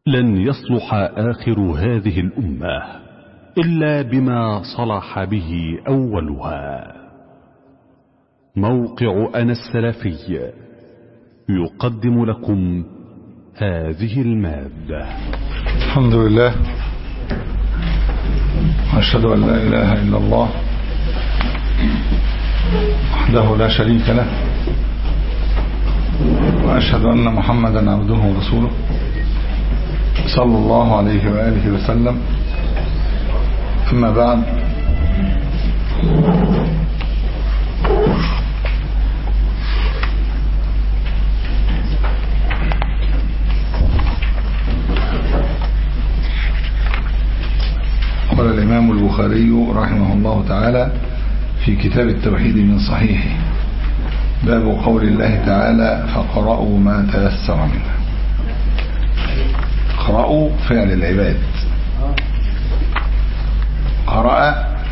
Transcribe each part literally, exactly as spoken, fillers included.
لن يصلح آخر هذه الأمة إلا بما صلح به أولها. موقع أنا السلفي يقدم لكم هذه المادة. الحمد لله، وأشهد أن لا إله إلا الله وحده لا شريك له، وأشهد أن محمدا عبده ورسوله صلى الله عليه وآله وسلم. أما بعد، قال الإمام البخاري رحمه الله تعالى في كتاب التوحيد من صحيحه: باب قول الله تعالى: فقرأوا ما تيسر منه. قرأوا فعل العباد، قرأ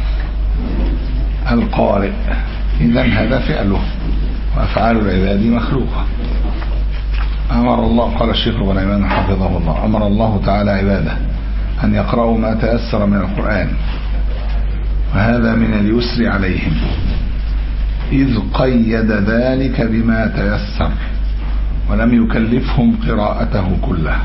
القارئ، إذن هذا فعله، وأفعال العباد مخلوقة. أمر الله، قال الشيخ ابن عثيمين حفظه الله، أمر الله تعالى عباده أن يقرأوا ما تيسر من القرآن، وهذا من اليسر عليهم، إذ قيد ذلك بما تيسر ولم يكلفهم قراءته كله.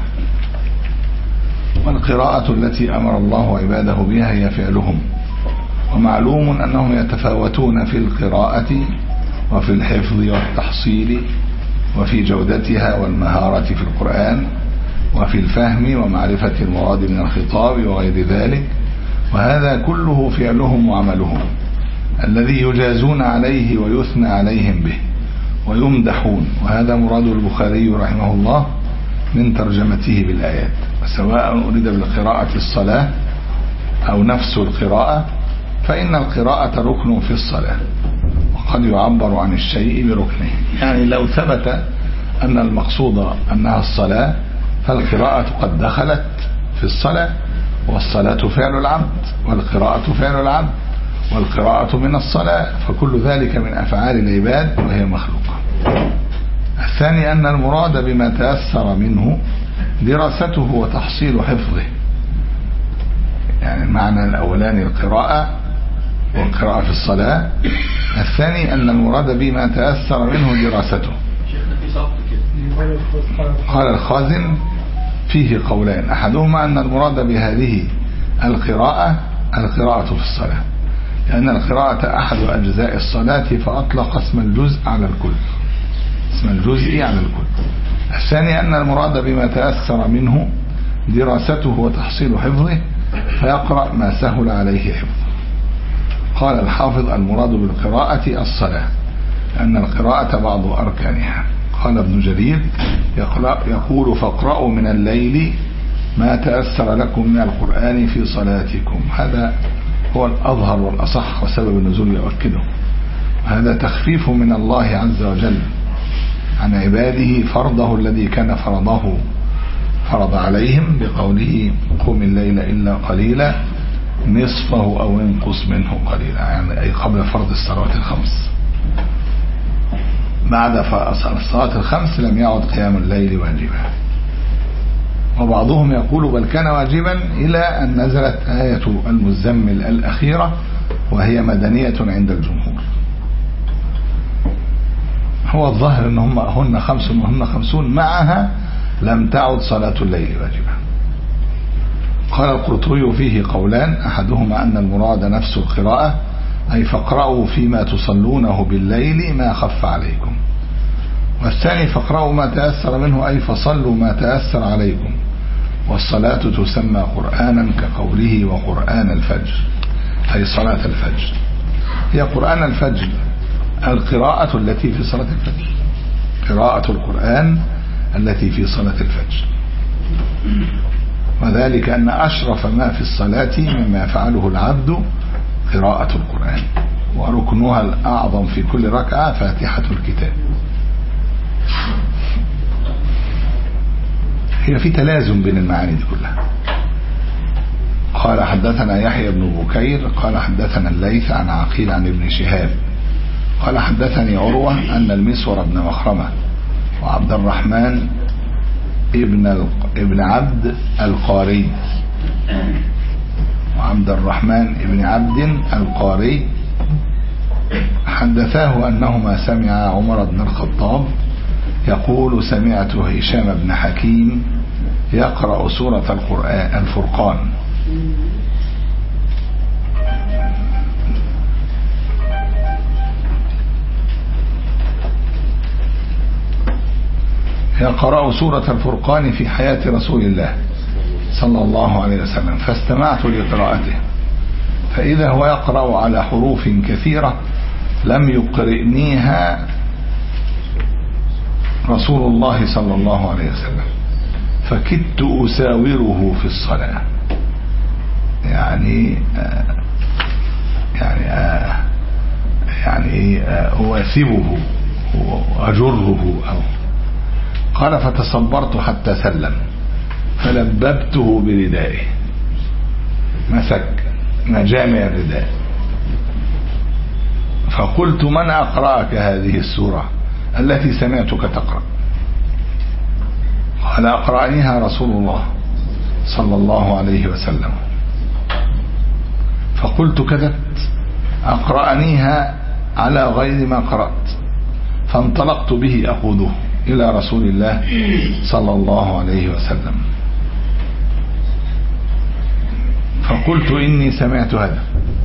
والقراءة التي أمر الله عباده بها هي فعلهم، ومعلوم أنهم يتفاوتون في القراءة وفي الحفظ والتحصيل وفي جودتها والمهارة في القرآن وفي الفهم ومعرفة المراد من الخطاب وغير ذلك، وهذا كله فعلهم وعملهم الذي يجازون عليه ويثنى عليهم به ويمدحون. وهذا مراد البخاري رحمه الله من ترجمته بالآيات، سواء أريد بالقراءة الصلاة أو نفس القراءة، فإن القراءة ركن في الصلاة، وقد يعبر عن الشيء بركنه. يعني لو ثبت أن المقصود أنها الصلاة، فالقراءة قد دخلت في الصلاة، والصلاة فعل العبد، والقراءة فعل العبد، والقراءة من الصلاة، فكل ذلك من أفعال العباد وهي مخلوقة. الثاني أن المراد بما تيسر منه دراسته وتحصيل حفظه. يعني المعنى الأولاني القراءة والقراءة في الصلاة، الثاني أن المراد بما تيسر منه دراسته. قال الخازن فيه قولان، أحدهما أن المراد بهذه القراءة القراءة في الصلاة، لأن القراءة أحد أجزاء الصلاة، فأطلق اسم الجزء على الكل، اسم الجزء على الكل. الثاني أن المراد بما تأثر منه دراسته وتحصيل حفظه، فيقرأ ما سهل عليه حفظه. قال الحافظ: المراد بالقراءة الصلاة، أن القراءة بعض أركانها. قال ابن جرير يقول: فاقرأوا من الليل ما تأثر لكم من القرآن في صلاتكم. هذا هو الأظهر والأصح، وسبب النزول يؤكده. هذا تخفيف من الله عز وجل عن عباده فرضه الذي كان فرضه فرض عليهم بقوله: قم الليل إلا قليلا نصفه أو انقص منه قليلا، يعني أي قبل فرض الصلوات الخمس. بعد الصلوات الخمس لم يعد قيام الليل واجبا. وبعضهم يقول: بل كان واجبا إلى أن نزلت آية المزمل الأخيرة، وهي مدنية عند الجمهور. هو الظاهر أنهم هن خمس وهن خمسون، معها لم تعد صلاة الليل واجبا. قال القرطبي فيه قولان، أحدهما أن المراد نفس القراءة، أي فاقرأوا فيما تصلونه بالليل ما خف عليكم. والثاني فاقرأوا ما تأثر منه، أي فصلوا ما تأثر عليكم. والصلاة تسمى قرآنا كقوله: وقرآن الفجر، أي صلاة الفجر. هي قرآن الفجر القراءة التي في صلاة الفجر، قراءة القرآن التي في صلاة الفجر. وذلك أن أشرف ما في الصلاة مما يفعله العبد قراءة القرآن، وركنها الأعظم في كل ركعة فاتحة الكتاب. هي في تلازم بين المعاني دي كلها. قال حدثنا يحيى بن بكير قال حدثنا الليث عن عقيل عن ابن شهاب قال حدثني عروة أن المسور بن مخرمة وعبد الرحمن ابن ابن عبد القاري وعبد الرحمن ابن عبد القاري حدثاه أنهما سمع عمر بن الخطاب يقول سمعت هشام بن حكيم يقرأ سورة القرآن الفرقان. يقرأ سورة الفرقان في حياة رسول الله صلى الله عليه وسلم، فاستمعت لقراءته فإذا هو يقرأ على حروف كثيرة لم يقرئنيها رسول الله صلى الله عليه وسلم، فكدت أساوره في الصلاة، يعني آه يعني آه يعني آه أواثبه وأجره أو قال فتصبرت حتى سلم فلببته بردائه، مسك مجامع الرداء، فقلت من أقرأك هذه السورة التي سمعتك تقرأ؟ قال أقرأنيها رسول الله صلى الله عليه وسلم. فقلت كذبت، أقرأنيها على غير ما قرأت، فانطلقت به أقوده إلى رسول الله صلى الله عليه وسلم فقلت إني سمعت هذا.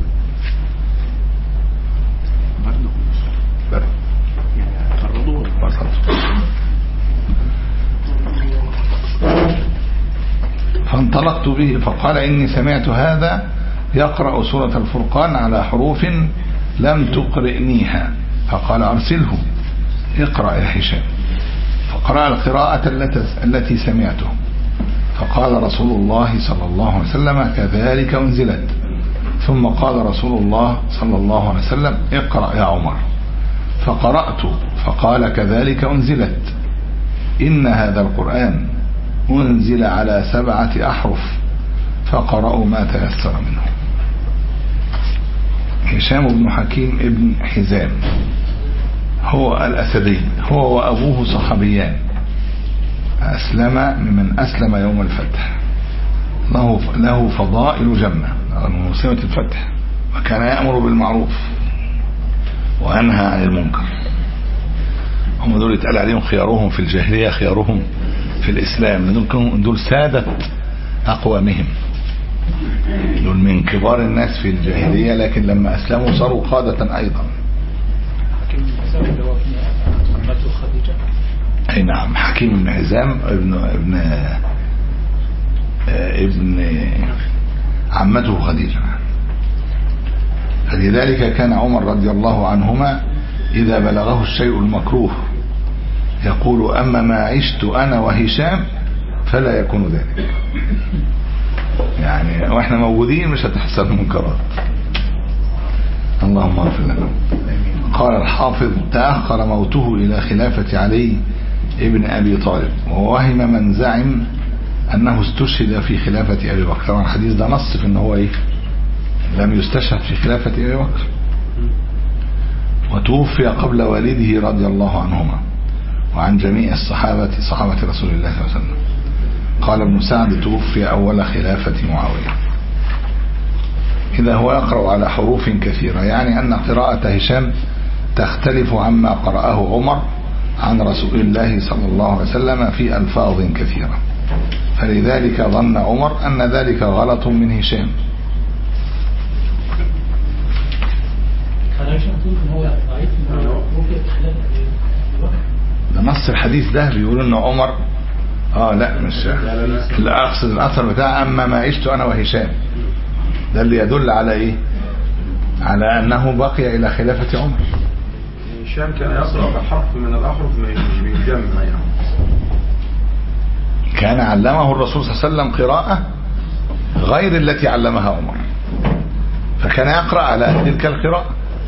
فانطلقت به فقال إني سمعت هذا يقرأ سورة الفرقان على حروف لم تقرئنيها، فقال أرسله اقرأ يا هشام، فقرأ القراءة التي سمعته، فقال رسول الله صلى الله عليه وسلم كذلك أنزلت، ثم قال رسول الله صلى الله عليه وسلم اقرأ يا عمر، فقرأت فقال كذلك أنزلت، إن هذا القرآن أنزل على سبعة أحرف فقرأوا ما تيسر منه. هشام بن حكيم ابن حزام هو الأسدي، هو وأبوه صحابيان، أسلم ممن أسلم يوم الفتح، له له فضائل جمة رغم مسلمة الفتح، وكان يأمر بالمعروف وينهى عن المنكر. هم دول يتقال عليهم خيارهم في الجاهلية خيارهم في الإسلام، دول سادة أقوامهم، دول من كبار الناس في الجاهلية، لكن لما أسلموا صاروا قادة أيضا. أي نعم، حكيم بن حزام ابن ابن ابن عمته خديجة. فلذلك كان عمر رضي الله عنهما إذا بلغه الشيء المكروه يقول أما ما عشت أنا وهشام فلا يكون ذلك، يعني وإحنا موجودين مش هتحصل منكرات. اللهم اغفر لنا. قال الحافظ تأخر موته إلى خلافة علي ابن أبي طالب، ووهم من زعم أنه استشهد في خلافة أبي بكر. طبعا الحديث ده نص في أنه إيه لم يستشهد في خلافة أبي بكر، وتوفي قبل والده رضي الله عنهما وعن جميع الصحابة صحابة رسول الله صلى الله عليه وسلم. قال ابن سعد توفي أول خلافة معاوية. إذا هو يقرأ على حروف كثيرة، يعني أن قراءة هشام تختلف عما قرأه عمر عن رسول الله صلى الله عليه وسلم في ألفاظ كثيرة، فلذلك ظن عمر أن ذلك غلط من هشام. ده نص الحديث ده بيقول ان عمر اه لا مش لا اقصد الاثر بتاع اما ما عشت انا وهشام، ده اللي يدل على ايه، على انه بقي الى خلافة عمر. هشام كان يقرأ بحرف من الاحرف مش بيجمع، يعني كان علمه الرسول صلى الله عليه وسلم قراءة غير التي علمها عمر، فكان يقرأ على تلك القراءة.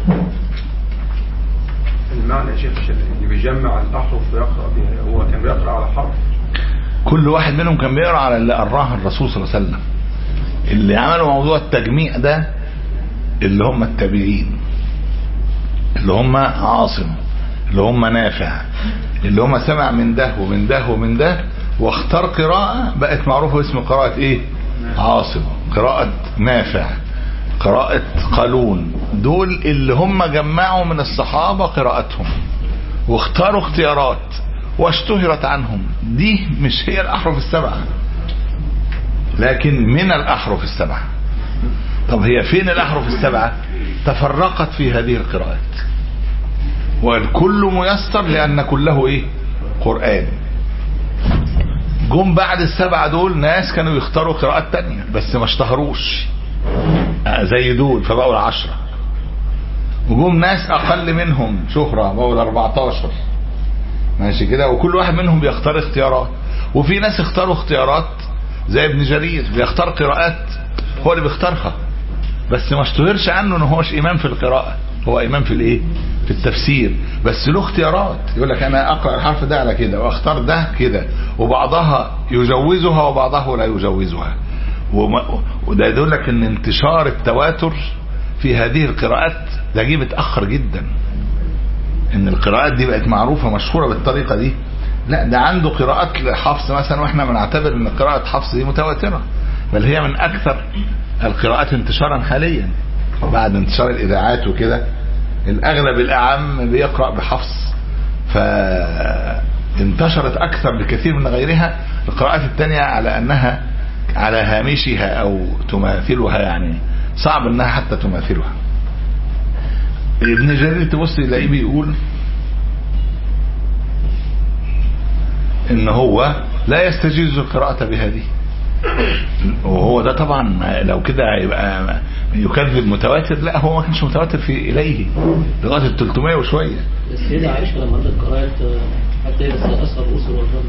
المعنى يا شيخ اللي بيجمع الأحرف ويقرأ بها، هو كان بيقرأ على حرف، كل واحد منهم كان بيقرأ على اللي قراه الرسول صلى الله عليه وسلم. اللي عملوا موضوع التجميع ده اللي هم التابعين، اللي هم عاصم، اللي هم نافع، اللي هم سمع من ده ومن ده ومن ده واختار قراءة بقت معروفة اسم قراءة ايه؟ عاصم، قراءة نافع، قراءة قالون. دول اللي هم جمعوا من الصحابة قراءتهم واختاروا اختيارات واشتهرت عنهم. دي مش هي الأحرف السبعة لكن من الأحرف السبعة. طب هي فين الأحرف السبعة؟ تفرقت في هذه القراءات، والكل ميسر لأن كله ايه؟ قرآن. جم بعد السبعة دول ناس كانوا يختاروا قراءات تانية بس ما اشتهروش زي دول فبقوا العشرة، وجم ناس اقل منهم شهرة بقوا الاربعتاشر، ماشي كده، وكل واحد منهم بيختار اختيارات. وفي ناس اختاروا اختيارات زي ابن جرير بيختار قراءات هو اللي بيختارها بس ما اشتهرش عنه ان هوش امام في القراءة، هو امام في الايه؟ في التفسير، بس له اختيارات. يقول لك انا اقرأ الحرف ده على كده واختار ده كده، وبعضها يجوزها وبعضها لا يجوزها. وده يدل لك ان انتشار التواتر في هذه القراءات ده جه متأخر جدا، ان القراءات دي بقت معروفة مشهورة بالطريقة دي. لا، ده عنده قراءات لحفص مثلا، واحنا بنعتبر ان قراءة حفص دي متواترة، بل هي من اكثر القراءات انتشارا حاليا بعد انتشار الاذاعات وكده. الاغلب الاعم بيقرأ بحفص، فانتشرت اكثر بكثير من غيرها. القراءات التانية على انها على هامشها او تماثلها، يعني صعب انها حتى تماثلها. ابن جرير تبص تلاقيه بيقول ان هو لا يستجيز القراءة بهذه، وهو ده طبعا لو كده يبقى يكذب متواتر. لا، هو ما كانش متواتر في اليه لغايه ال ثلاثمائة وشويه. السيدة عائشة لما ردت قراءة حتى بس أسر أسر والرد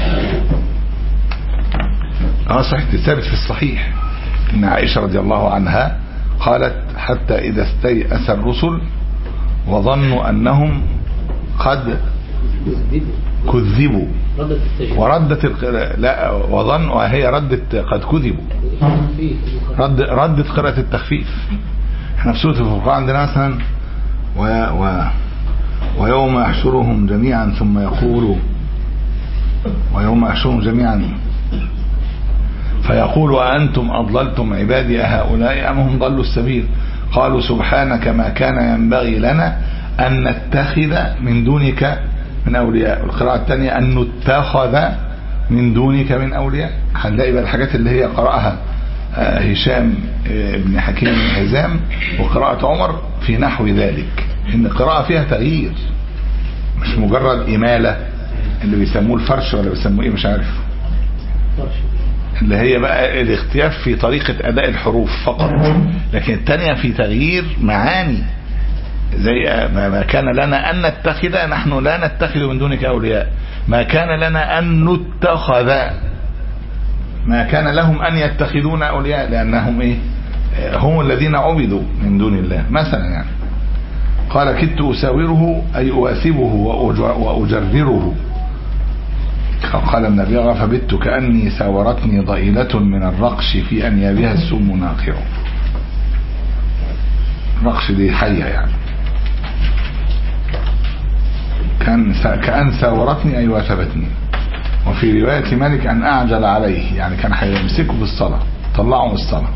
اه صحيح، ثابت في الصحيح ان عائشة رضي الله عنها قالت حتى اذا استيأس الرسل وظنوا انهم قد كذبوا وردت القراءة، لا وظن وهي ردت قد كذبوا، رد ردت قراءة التخفيف. احنا في سورة الفرقان عندنا مثلا و و ويوم يحشرهم جميعا ثم يقول ويوم يحشرهم جميعا فيقول أأنتم أضللتم عبادي أهؤلاء أم هم ضلوا السبيل قالوا سبحانك ما كان ينبغي لنا أن نتخذ من دونك من أولياء. القراءة الثانية أن نتخذ من دونك من أولياء. هنلاقي بقى الحاجات اللي هي قرأها هشام بن حكيم بن حزام وقراءة عمر في نحو ذلك، إن القراءة فيها تغيير مش مجرد إمالة اللي بيسموه الفرش ولا بيسموه إيه مش عارف، اللي هي بقى الاختلاف في طريقة أداء الحروف فقط، لكن الثانية في تغيير معاني. زي ما كان لنا أن نتخذ، نحن لا نتخذ من دونك أولياء، ما كان لنا أن نتخذ، ما كان لهم أن يتخذون أولياء لأنهم إيه هم الذين عبدوا من دون الله مثلا. يعني قال كدت أساوره أي أواثبه وأجرره. قال النبي فبت كأني ساورتني ضئيلة من الرقش في أنيابها السم ناقع. الرقش دي حية يعني، كان كأن ساورتني أي واثبتني. وفي رواية مالك أن أعجل عليه، يعني كان هيمسكه بالصلاة طلعه من الصلاة.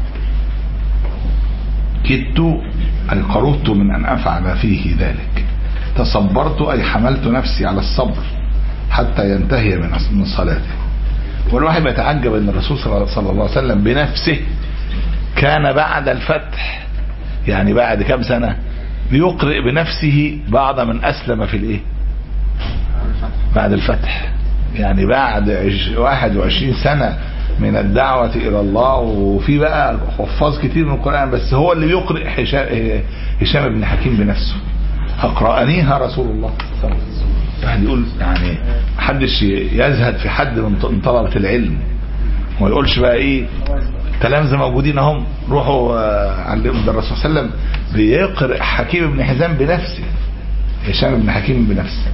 كدت أي قربت من أن أفعل فيه ذلك. تصبرت أي حملت نفسي على الصبر حتى ينتهي من صلاته. والواحد يتعجب أن الرسول صلى الله عليه وسلم بنفسه كان بعد الفتح، يعني بعد كم سنة، ليقرئ بنفسه بعض من أسلم في الإيه بعد الفتح، يعني بعد واحد وعشرين سنة من الدعوة إلى الله. وفي بقى حفاظ كتير من القرآن، بس هو اللي بيقرئ هشام بن حكيم بنفسه. أقرأنيها رسول الله صلى الله عليه وسلم. واحد يقول يعني محدش يزهد في حد من طلبة العلم وما يقولش بقى ايه تلامذة موجودين هم روحوا علموا الرسول صلى الله عليه وسلم. بيقرأ حكيم بن حزام بنفسه، هشام بن حكيم بنفسه.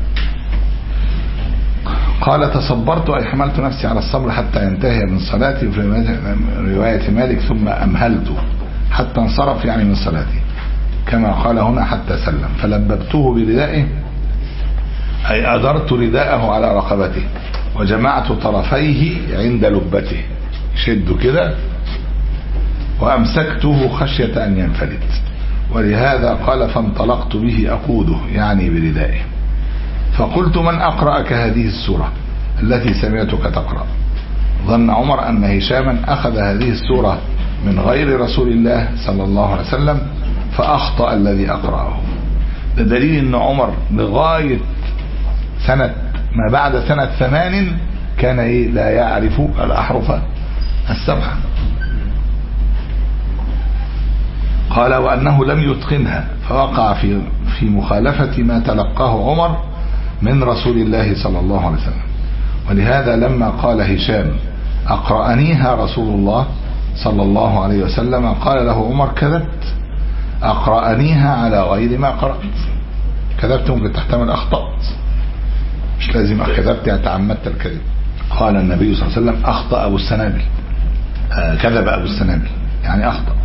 قال تصبرت أي حملت نفسي على الصبر حتى ينتهي من صلاتي. في رواية مالك ثم أمهلت حتى انصرف، يعني من صلاتي، كما قال هنا حتى سلم. فلببته بردائه أي أدرت رداءه على رقبته وجمعت طرفيه عند لبته، شده كده، وأمسكته خشية أن ينفلت، ولهذا قال فانطلقت به أقوده، يعني بردائه. فقلت من أقرأك هذه السورة التي سمعتك تقرأ؟ ظن عمر أن هشاما أخذ هذه السورة من غير رسول الله صلى الله عليه وسلم فأخطأ الذي أقرأه. ده دليل أن عمر لغاية سنة ما بعد سنة ثمان كان إيه لا يعرف الأحرف السبعة. قال وأنه لم يتقنها فوقع في في مخالفة ما تلقاه عمر من رسول الله صلى الله عليه وسلم. ولهذا لما قال هشام أقرأنيها رسول الله صلى الله عليه وسلم قال له عمر كذبت، أقرأنيها على غير ما قرأت. كذبت ممكن تحتمل أخطأت، مش لازم كذبت يعني تعمدت الكذب. قال النبي صلى الله عليه وسلم أخطأ أبو السنابل، آه كذب أبو السنابل يعني أخطأ.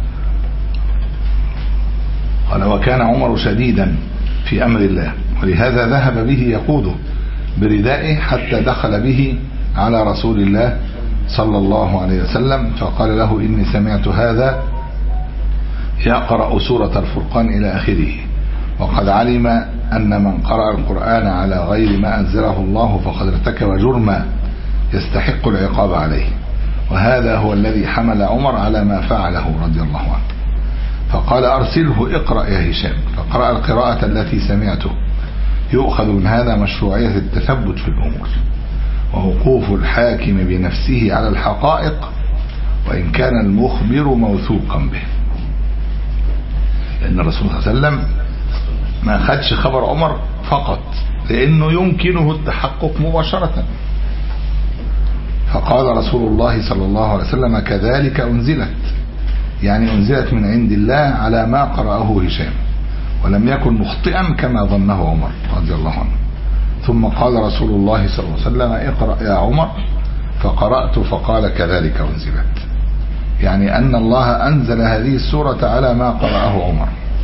قال وكان عمر شديدا في أمر الله، ولهذا ذهب به يقوده بردائه حتى دخل به على رسول الله صلى الله عليه وسلم فقال له إني سمعت هذا يقرأ سورة الفرقان إلى آخره، وقد علم أن من قرأ القرآن على غير ما أنزله الله فقد ارتكب جرما يستحق العقاب عليه، وهذا هو الذي حمل عمر على ما فعله رضي الله عنه. فقال أرسله اقرأ يا هشام، فقرأ القراءة التي سمعته. يؤخذ من هذا مشروعية التثبت في الأمور ووقوف الحاكم بنفسه على الحقائق وإن كان المخبر موثوقا به، لأن الرسول صلى الله عليه وسلم ما خدش خبر عمر فقط لأنه يمكنه التحقق مباشرة. فقال رسول الله صلى الله عليه وسلم كذلك أنزلت، يعني أنزلت من عند الله على ما قرأه هشام، ولم يكن مخطئا كما ظنه عمر رضي الله عنه. ثم قال رسول الله صلى الله عليه وسلم اقرأ يا عمر، فقرأت فقال كذلك أنزلت، يعني أن الله أنزل هذه السورة على ما قرأه عمر.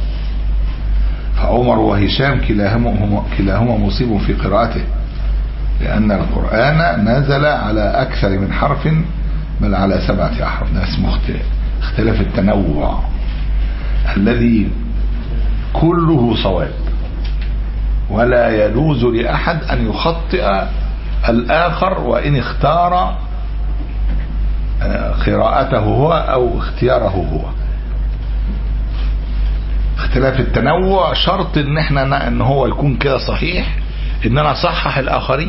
فعمر وهشام كلاهما, كلاهما مصيب في قراءته، لأن القرآن نزل على أكثر من حرف بل على سبعة أحرف. ده اسمه اختلاف التنوع الذي كله صواب، ولا يجوز لأحد أن يخطئ الآخر وإن اختار قراءته هو أو اختياره هو. اختلاف التنوع شرط ان احنا ان هو يكون كده صحيح، ان انا اصحح الاخرين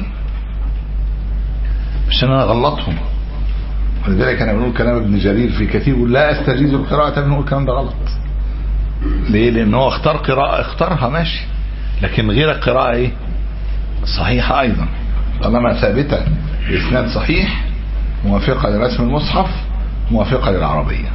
عشان انا غلطهم. ولذلك انا بنقول كلام ابن جرير في كثير لا استجيز القراءة، بنقول الكلام ده غلط. ليه؟ لان هو اختار قراءة اختارها ماشي، لكن غير القراءة ايه صحيحة ايضا طالما ثابتة باسناد صحيح موافقة لرسم المصحف موافقة للعربية.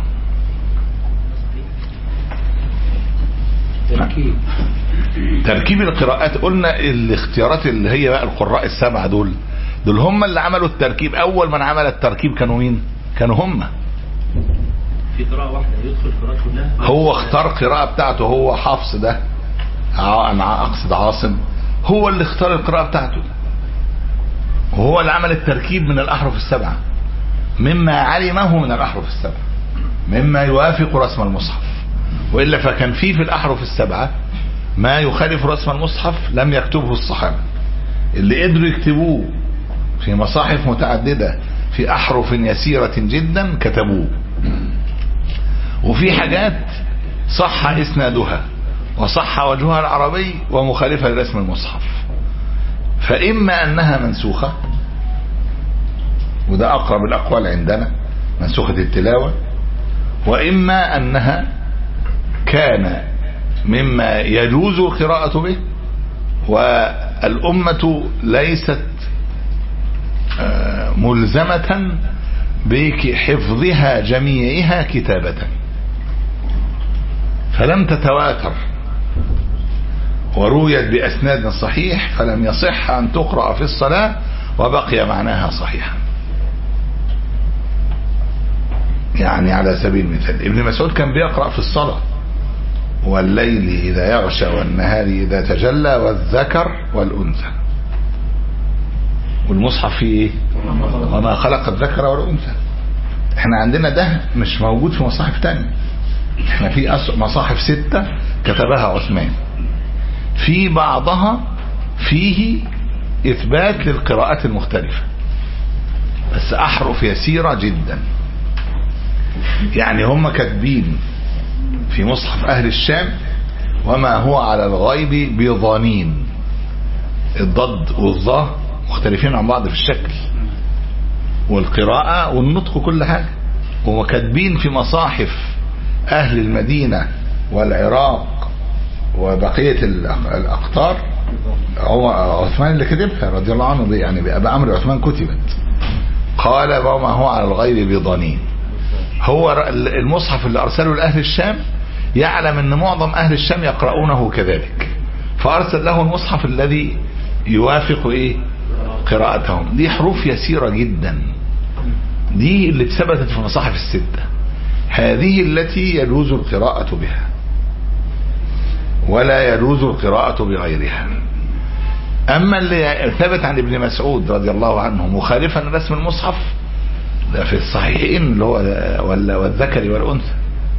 تركيب تركيب القراءات قلنا الاختيارات اللي هي بقى القراء السبعة دول دول هم اللي عملوا التركيب. اول من عمل التركيب كانوا مين؟ كانوا هم. في قراءة واحدة يدخل القراءات كلها. هو اختار قراءة بتاعته، هو حفص ده انا اقصد عاصم، هو اللي اختار القراءة بتاعته، وهو اللي عمل التركيب من الاحرف السبعة مما علمه من الاحرف السبعة مما يوافق رسم المصحف. وإلا فكان فيه في الأحرف السبعة ما يخالف رسم المصحف لم يكتبه الصحابة، اللي قدروا يكتبوه في مصاحف متعددة في أحرف يسيرة جدا كتبوه. وفي حاجات صح إسنادها وصح وجهها العربي ومخالفة لرسم المصحف، فإما أنها منسوخة، وده أقرب الأقوال عندنا منسوخة التلاوة، وإما أنها كان مما يجوز القراءة به والأمة ليست ملزمة بحفظها جميعها كتابة، فلم تتواتر ورويت بأسناد صحيح فلم يصح أن تقرأ في الصلاة وبقي معناها صحيحا. يعني على سبيل المثال ابن مسعود كان بيقرأ في الصلاة والليل إذا يغشى والنهار إذا تجلى والذكر والأنثى، والمصحف فيه ايه؟ وما خلق الذكر والانثى. احنا عندنا ده مش موجود في مصاحف تانية. احنا في مصاحف ستة كتبها عثمان، في بعضها فيه اثبات للقراءات المختلفة بس احرف يسيرة جدا. يعني هم كاتبين في مصحف اهل الشام وما هو على الغيب بضانين، الضد والظاء مختلفين عن بعض في الشكل والقراءة والنطق وكل حاجة. وكاتبين في مصاحف اهل المدينة والعراق وبقية الاقطار، هو عثمان اللي كتبها رضي الله عنه، يعني بأمر عثمان كتبت، قال وما هو على الغيب بضانين. هو المصحف اللي ارسله لاهل الشام يعلم ان معظم اهل الشام يقرؤونه كذلك، فارسل له المصحف الذي يوافق ايه قراءتهم. دي حروف يسيرة جدا، دي اللي اتثبتت في المصاحف الستة، هذه التي يجوز القراءة بها ولا يجوز القراءة بغيرها. اما اللي ثبت عن ابن مسعود رضي الله عنه مخالفا رسم المصحف ده في الصحيحين اللي هو ولا والذكر والانثى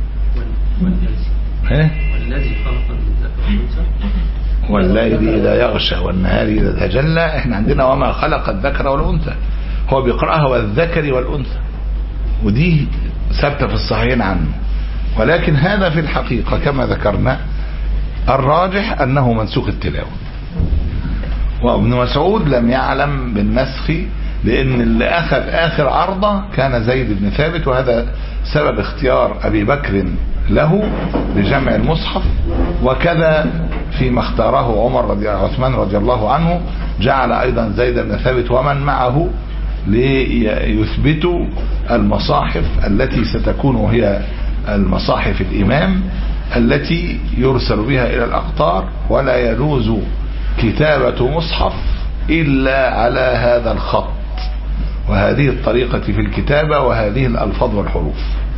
والذي خلق الذكر والانثى والليل اذا يغشى والنهار اذا تجلى. احنا عندنا وما خلق الذكر والانثى، هو بيقراها والذكر والانثى، ودي ثابته في الصحيحين عنه. ولكن هذا في الحقيقه كما ذكرنا الراجح انه منسوخ التلاوه. وابن مسعود لم يعلم بالنسخ لان اللي اخذ اخر عرضه كان زيد بن ثابت، وهذا سبب اختيار ابي بكر له لجمع المصحف. وكذا فيما اختاره عمر رضي عثمان رضي الله عنه جعل ايضا زيد بن ثابت ومن معه ليثبتوا المصاحف التي ستكون هي المصاحف الامام التي يرسل بها الى الاقطار، ولا يجوز كتابة مصحف الا على هذا الخط وهذه الطريقة في الكتابة وهذه الالفاظ والحروف.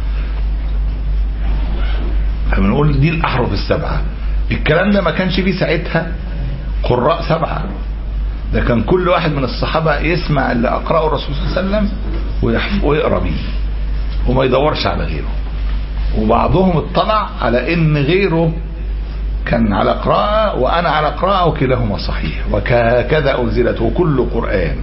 فبنقول دي الاحرف السبعة. الكلام ده ما كانش فيه ساعتها قراء سبعة، ده كان كل واحد من الصحابة يسمع اللي اقرأه الرسول صلى الله عليه وسلم ويقرأ بيه وما يدورش على غيره. وبعضهم اطلع على ان غيره كان على قراءة وانا على قراءة وكلاهما صحيح، وكذا انزلت وكل قرآن.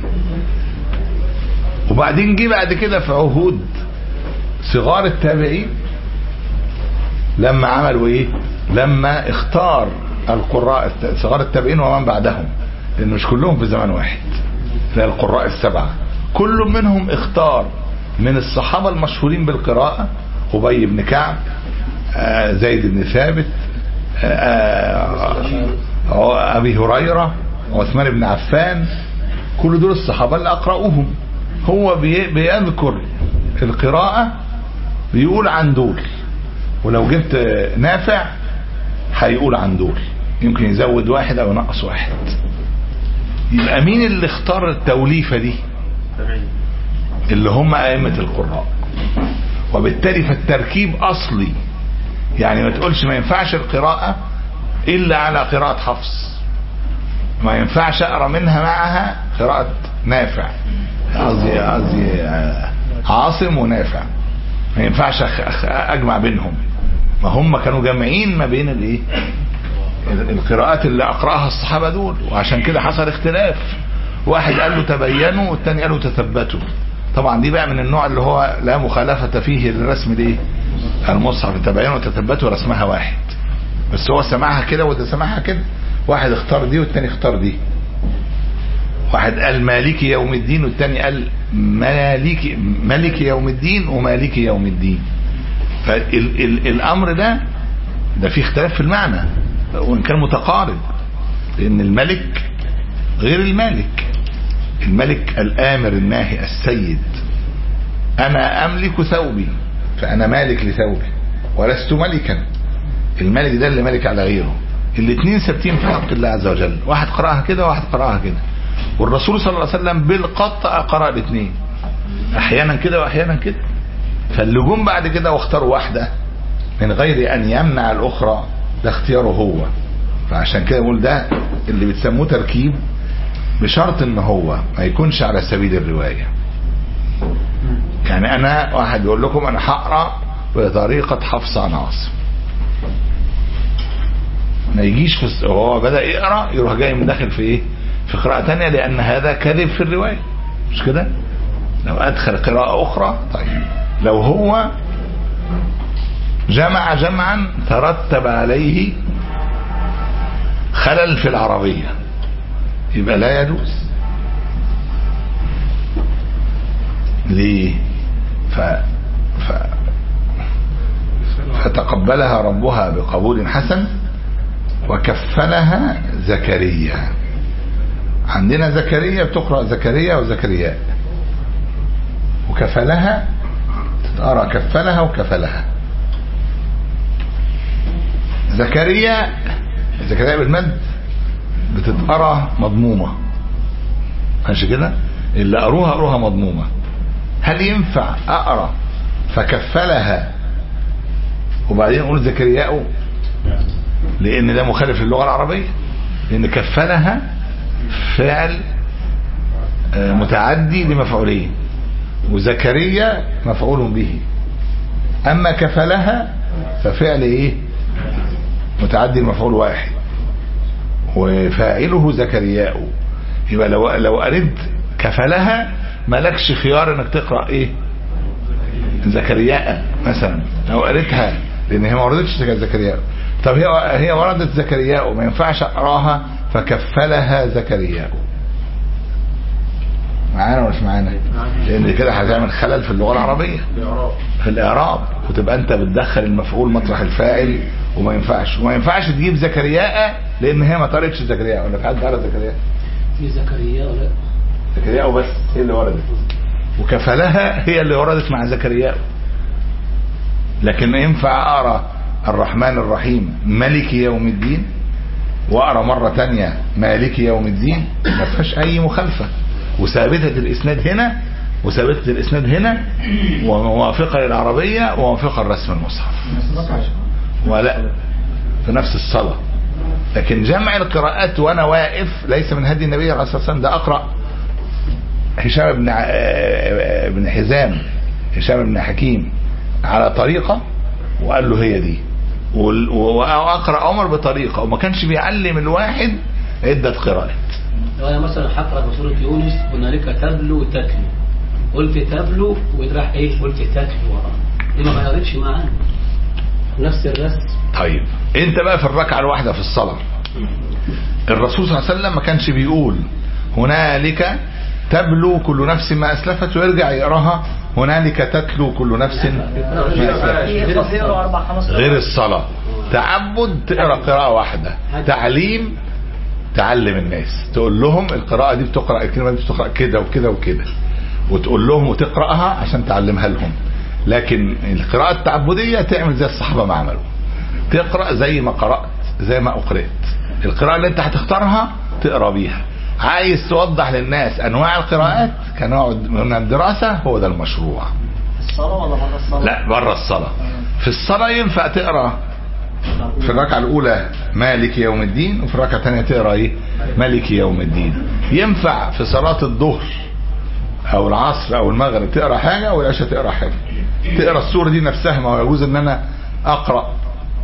وبعدين جه بعد كده في عهود صغار التابعين لما عملوا ايه، لما اختار القراء صغار التابعين ومن بعدهم، لان مش كلهم في زمان واحد، زي القراء السبعة كل منهم اختار من الصحابة المشهورين بالقراءة، أبي بن كعب، زيد بن ثابت، أبي هريرة، عثمان بن عفان، كل دول الصحابة اللي أقرأوهم. هو بيذكر القراءة بيقول عن دول، ولو جبت نافع هيقول عن دول، يمكن يزود واحد أو ينقص واحد. يبقى مين اللي اختار التوليفة دي؟ اللي هم أئمة القراء. وبالتالي فالتركيب أصلي، يعني ما تقولش ما ينفعش القراءة إلا على قراءة حفص، ما ينفعش أقرأ منها معها قراءة نافع، قصدي قصدي عاصم ونافع، ما ينفعش أجمع بينهم، ما هم كانوا جامعين ما بين الايه القراءات اللي أقرأها الصحابة دول. وعشان كده حصل اختلاف، واحد قال له تبينوا والتاني قال له تثبتوا. طبعا دي بقى من النوع اللي هو لا مخالفة فيه للرسم الايه المصحف، تبينوا وتثبتوا رسمها واحد، بس هو سمعها كده وده سمعها كده، واحد اختار دي والتاني اختار دي، واحد قال مالكي يوم الدين والتاني قال مالكي مالكي يوم الدين ومالكي يوم الدين. فالامر ده ده فيه اختلاف في المعنى وان كان متقارب، لان الملك غير المالك. الملك الامر الناهي السيد، انا املك ثوبي فانا مالك لثوبي ولست ملكا. الملك ده اللي ملك على غيره. الاثنين ثابتين في حق الله عز وجل، واحد قراها كده وواحد قراها كده. والرسول صلى الله عليه وسلم بالقطع قرأ الاثنين، احيانا كده واحيانا كده. فاللي جم بعد كده واختاروا واحده من غير ان يمنع الاخرى ده اختياره هو. فعشان كده بقول ده اللي بتسموه تركيب بشرط ان هو ما يكونش على سبيل الرواية. يعني انا واحد يقول لكم انا هقرأ بطريقة حفص عن عاصم، ما يجيش في هو بدأ يقرأ يروح جاي من داخل في ايه في قراءة تانية، لان هذا كذب في الرواية، مش كده؟ لو ادخل قراءة اخرى طيب. لو هو جمع جمعا ترتب عليه خلل في العربية يبقى لا يجوز. ليه؟ ف... ف... فتقبلها ربها بقبول حسن وكفلها زكريا. عندنا زكريا بتقرأ زكريا وزكرياء، وكفلها تتقرأ كفلها وكفلها. زكريا زكريا بالمد بتتقرأ مضمومة، ماشي كده؟ اللي قروها قروها مضمومة. هل ينفع اقرأ فكفلها وبعدين اقول زكرياء؟ لان ده مخالف للغة العربية، لان كفلها فعل متعدي لمفعولين، وزكريا مفعول به. اما كفلها ففعل ايه متعدي المفعول واحد وفاعله زكرياء. يبقى لو لو قريت كفلها مالكش خيار انك تقرأ ايه زكرياء مثلا لو قريتها، لان هي ما وردتش زكرياء. طب هي هي وردت زكرياء وما ينفعش اقراها فكفلها زكرياء. معانا ولا مش معانا؟ لان كده هتعمل خلل في اللغة العربية في الاعراب، وتبقى انت بتدخل المفعول مطرح الفاعل، وما ينفعش وما ينفعش تجيب زكرياء لان هي ما طارتش زكرياء. ولا في حد قرأ زكرياء؟ في زكرياء ولا زكرياء وبس هي اللي وردت، وكفلها هي اللي وردت مع زكرياء. لكن ينفع اقرا الرحمن الرحيم ملك يوم الدين واقرا مرة تانية مالك يوم الدين؟ ما فيهاش اي مخالفة، وثابتة الاسناد هنا وثابتة الاسناد هنا، وموافقة للعربية وموافقة لرسم المصحف، ولا في نفس الصلاة. لكن جمع القراءات وانا واقف ليس من هدي النبي عليه الصلاة والسلام. ده اقرأ هشام بن بن حزام هشام بن حكيم على طريقة وقال له هي دي، واقرأ عمر بطريقة، وما كانش بيعلم الواحد عدة قراءات. لو انا مثلا هقرأ بسورة يونس هنالك تبلو وتتلو، قلت تبلو وراح ايه قلت تتلو ورا، دي ما غيرتش معانا نفس الرسم. طيب انت بقى في الركعة الواحدة في الصلاة الرسول صلى الله عليه وسلم ما كانش بيقول هنالك تبلو كل نفس ما اسلفت ويرجع يقراها هنالك تتلو كل نفس ما اسلفت؟ غير الصلاة تعبد تقرا قراءة واحدة، تعليم تعلم الناس، تقول لهم القراءة دي بتقرأ الكلمة دي بتقرأ كده وكده وكده، وتقول لهم وتقرأها عشان تعلمها لهم. لكن القراءة التعبدية تعمل زي الصحابة ما عملوا، تقرأ زي ما قرأت زي ما أقرأت. القراءة اللي انت هتختارها تقرأ بيها. عايز توضح للناس أنواع القراءات كنوع من الدراسة، هو ده المشروع. الصلاة ولا بره الصلاة؟ لا بره الصلاة. في الصلاة ينفع تقرأ في الركعة الأولى مالك يوم الدين، وفي الركعة الثانية تقرأ ايه مالك يوم الدين. ينفع في صلاة الظهر أو العصر أو المغرب تقرأ حاجة والعشاء تقرأ حاجة. تقرأ السورة دي نفسها، ما يجوز ان انا اقرأ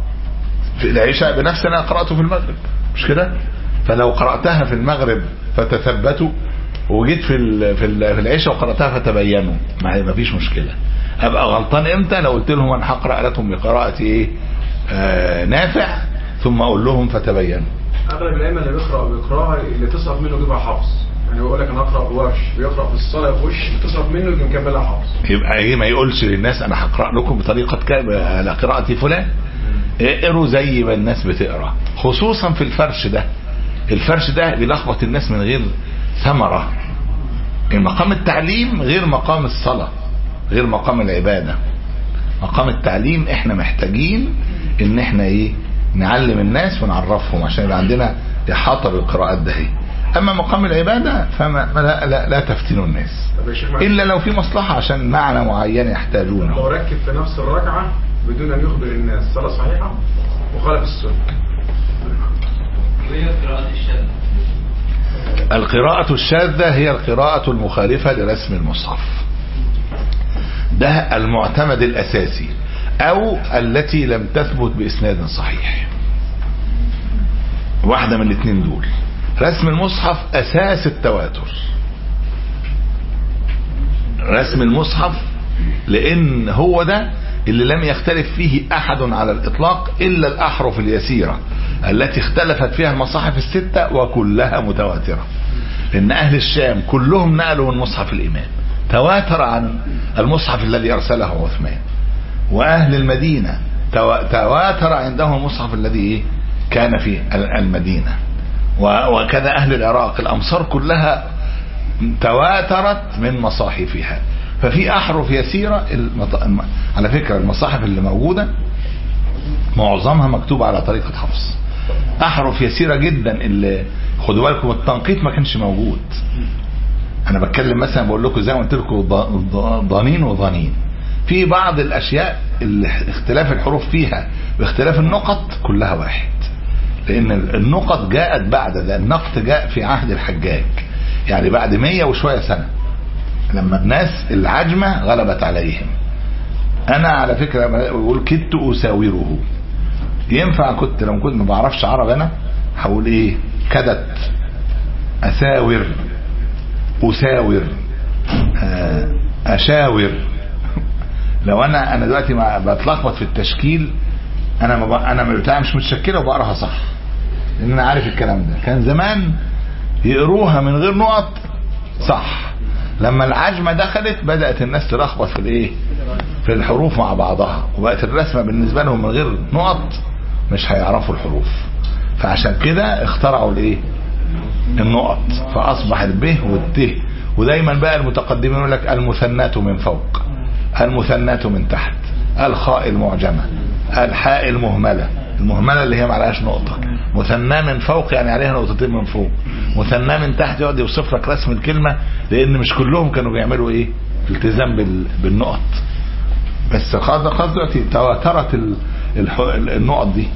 في العشاء بنفس انا قرأته في المغرب، مش كده؟ فلو قرأتها في المغرب فتثبتوا، وجيت في في العشاء وقرأتها فتبينوا، ما فيش مشكلة. ابقى غلطان امتى؟ لو قلت لهم انا هقرأ لكم بقراءة ايه آه نافع ثم اقول لهم فتبينوا. اغلب الائمه اللي بيقرأ بيقراها اللي تصرف منه يجيبها حفظ، يعني بيقول لك انا اقرا بورش، بيقرا في الصلاه يخش تصرف منه يجي مكملها حفظ. يبقى ايه ما يقولش للناس انا هقرا لكم بطريقه على قراءه فلان، اقروا زي ما الناس بتقرا، خصوصا في الفرش ده. الفرش ده بيلخبط الناس من غير ثمره. مقام التعليم غير مقام الصلاه، غير مقام العباده. مقام التعليم احنا محتاجين ان احنا ايه نعلم الناس ونعرفهم عشان يبقى عندنا احاطه بالقراءات ده. هي اما مقام العبادة فما لا, لا, لا تفتنوا الناس الا لو في مصلحة عشان معنى معين يحتاجونه. لو ركب في نفس الركعة بدون ان يخبر الناس صلاة صحيحة وخالف السنة. وهي قراءة الشاذ القراءة الشاذة هي القراءة المخالفة لرسم المصحف، ده المعتمد الأساسي، أو التي لم تثبت بإسناد صحيح. واحدة من الاثنين دول. رسم المصحف أساس التواتر، رسم المصحف لأن هو ده اللي لم يختلف فيه أحد على الإطلاق إلا الأحرف اليسيرة التي اختلفت فيها المصاحف الستة وكلها متواترة، لأن أهل الشام كلهم نقلوا من مصحف الإمام، تواتر عن المصحف الذي أرسله عثمان. وأهل المدينة تواتر عندهم المصحف الذي كان في المدينة، وكذا أهل العراق، الأمصار كلها تواترت من مصاحفها. ففي أحرف يسيرة على فكرة المصاحف اللي موجودة معظمها مكتوب على طريقة حفص، أحرف يسيرة جدا اللي خدوا بالكم التنقيط ما كانش موجود. أنا بتكلم مثلا بقول لكم زي ما قلت لكم ضانين وضانين، في بعض الأشياء اللي اختلاف الحروف فيها باختلاف النقط كلها واحد، لأن النقط جاءت بعد ده، النقط جاء في عهد الحجاج يعني بعد مية وشوية سنة لما الناس العجمة غلبت عليهم. أنا على فكرة بقول كدت أساوره، ينفع كنت لو كنت ما بعرفش عرب أنا هقول إيه؟ كدت، أساور، أساور، أشاور. لو أنا أنا دلوقتي ما بتلخبط في التشكيل، أنا ما أنا بتاعي مش متشكلة وبقراها صح، لأن أنا عارف الكلام ده. كان زمان يقروها من غير نقط صح، لما العجمة دخلت بدأت الناس تلخبط في الايه في الحروف مع بعضها، وبقت الرسمة بالنسبة لهم من غير نقط مش هيعرفوا الحروف، فعشان كده اخترعوا الايه النقط، فاصبح الب والت. ودايما بقى المتقدمين يقول لك المثنات من فوق، المثنات من تحت، الخاء المعجمة، الحاء المهملة، المهملة اللي هي ما عليهاش نقطة، مثنى من فوق يعني عليها نقطتين من فوق، مثنى من تحت يقعد يوصف لك رسم الكلمة، لان مش كلهم كانوا بيعملوا ايه التزام بالنقط. بس خلاص خلاص دلوقتي تواترت النقط دي.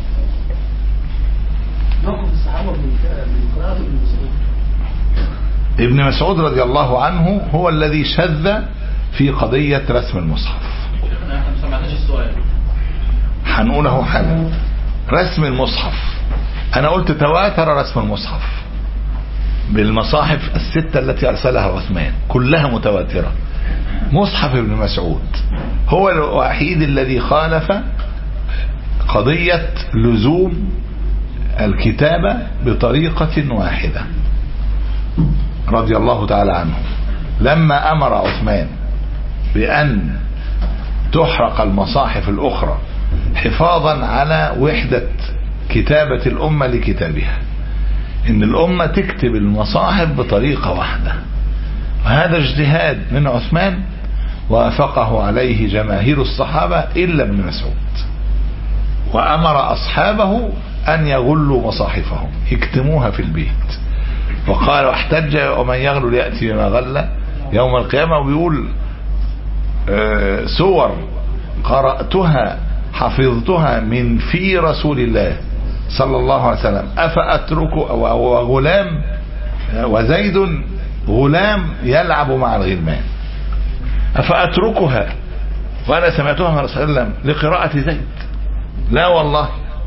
موقف الصحابة من قراءة ابن مسعود. ابن مسعود رضي الله عنه هو الذي شذ في قضية رسم المصحف. احنا ما سمعناش السؤال. هنقوله حالا. رسم المصحف انا قلت تواتر رسم المصحف بالمصاحف الستة التي ارسلها عثمان كلها متواترة. مصحف ابن مسعود هو الوحيد الذي خالف قضية لزوم الكتابة بطريقة واحدة رضي الله تعالى عنه. لما امر عثمان بان تحرق المصاحف الاخرى حفاظا على وحدة كتابة الامة لكتابها، ان الامة تكتب المصاحف بطريقة واحدة، وهذا اجتهاد من عثمان وافقه عليه جماهير الصحابة الا ابن مسعود، وامر اصحابه ان يغلوا مصاحفهم يكتموها في البيت، وقال واحتج ومن يغلو ليأتي بما غلى يوم القيامة. وبيقول آه سور قرأتها حفظتها من في رسول الله صلى الله عليه وسلم أفأترك وغلام وزيد غلام يلعب مع الغلمان أفأتركها وأنا سمعتها من رسول الله لقراءة زيد؟ لا والله.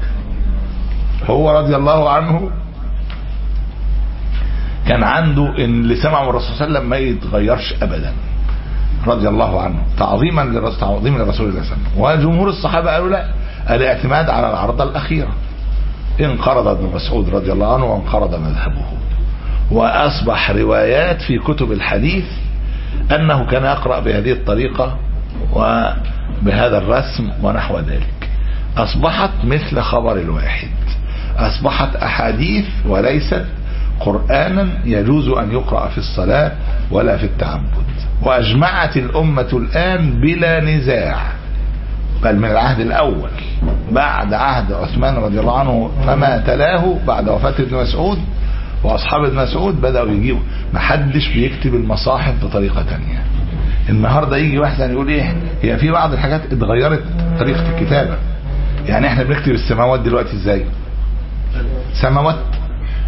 هو رضي الله عنه كان عنده ان اللي سمعه من الرسول صلى الله عليه وسلم ما يتغيرش ابدا رضي الله عنه، تعظيما للرسول تعظيما للرسول صلى الله عليه وسلم. وجمهور الصحابه قالوا لا، الاعتماد على العرضه الاخيره. انقرض ابن مسعود رضي الله عنه وانقرض مذهبه، واصبح روايات في كتب الحديث انه كان يقرا بهذه الطريقه وبهذا الرسم ونحو ذلك. اصبحت مثل خبر الواحد، اصبحت احاديث وليست قرآنا يجوز أن يقرأ في الصلاة ولا في التعبد. وأجمعت الأمة الآن بلا نزاع، بل من العهد الأول بعد عهد عثمان رضي الله عنه فما تلاه بعد وفاة ابن مسعود وأصحاب ابن مسعود بدأوا يجيبوا، محدش بيكتب المصاحف بطريقة تانية. النهاردة يجي واحد يقول ايه هي في بعض الحاجات اتغيرت طريقة الكتابة، يعني احنا بنكتب السماوات دلوقتي ازاي؟ سماوات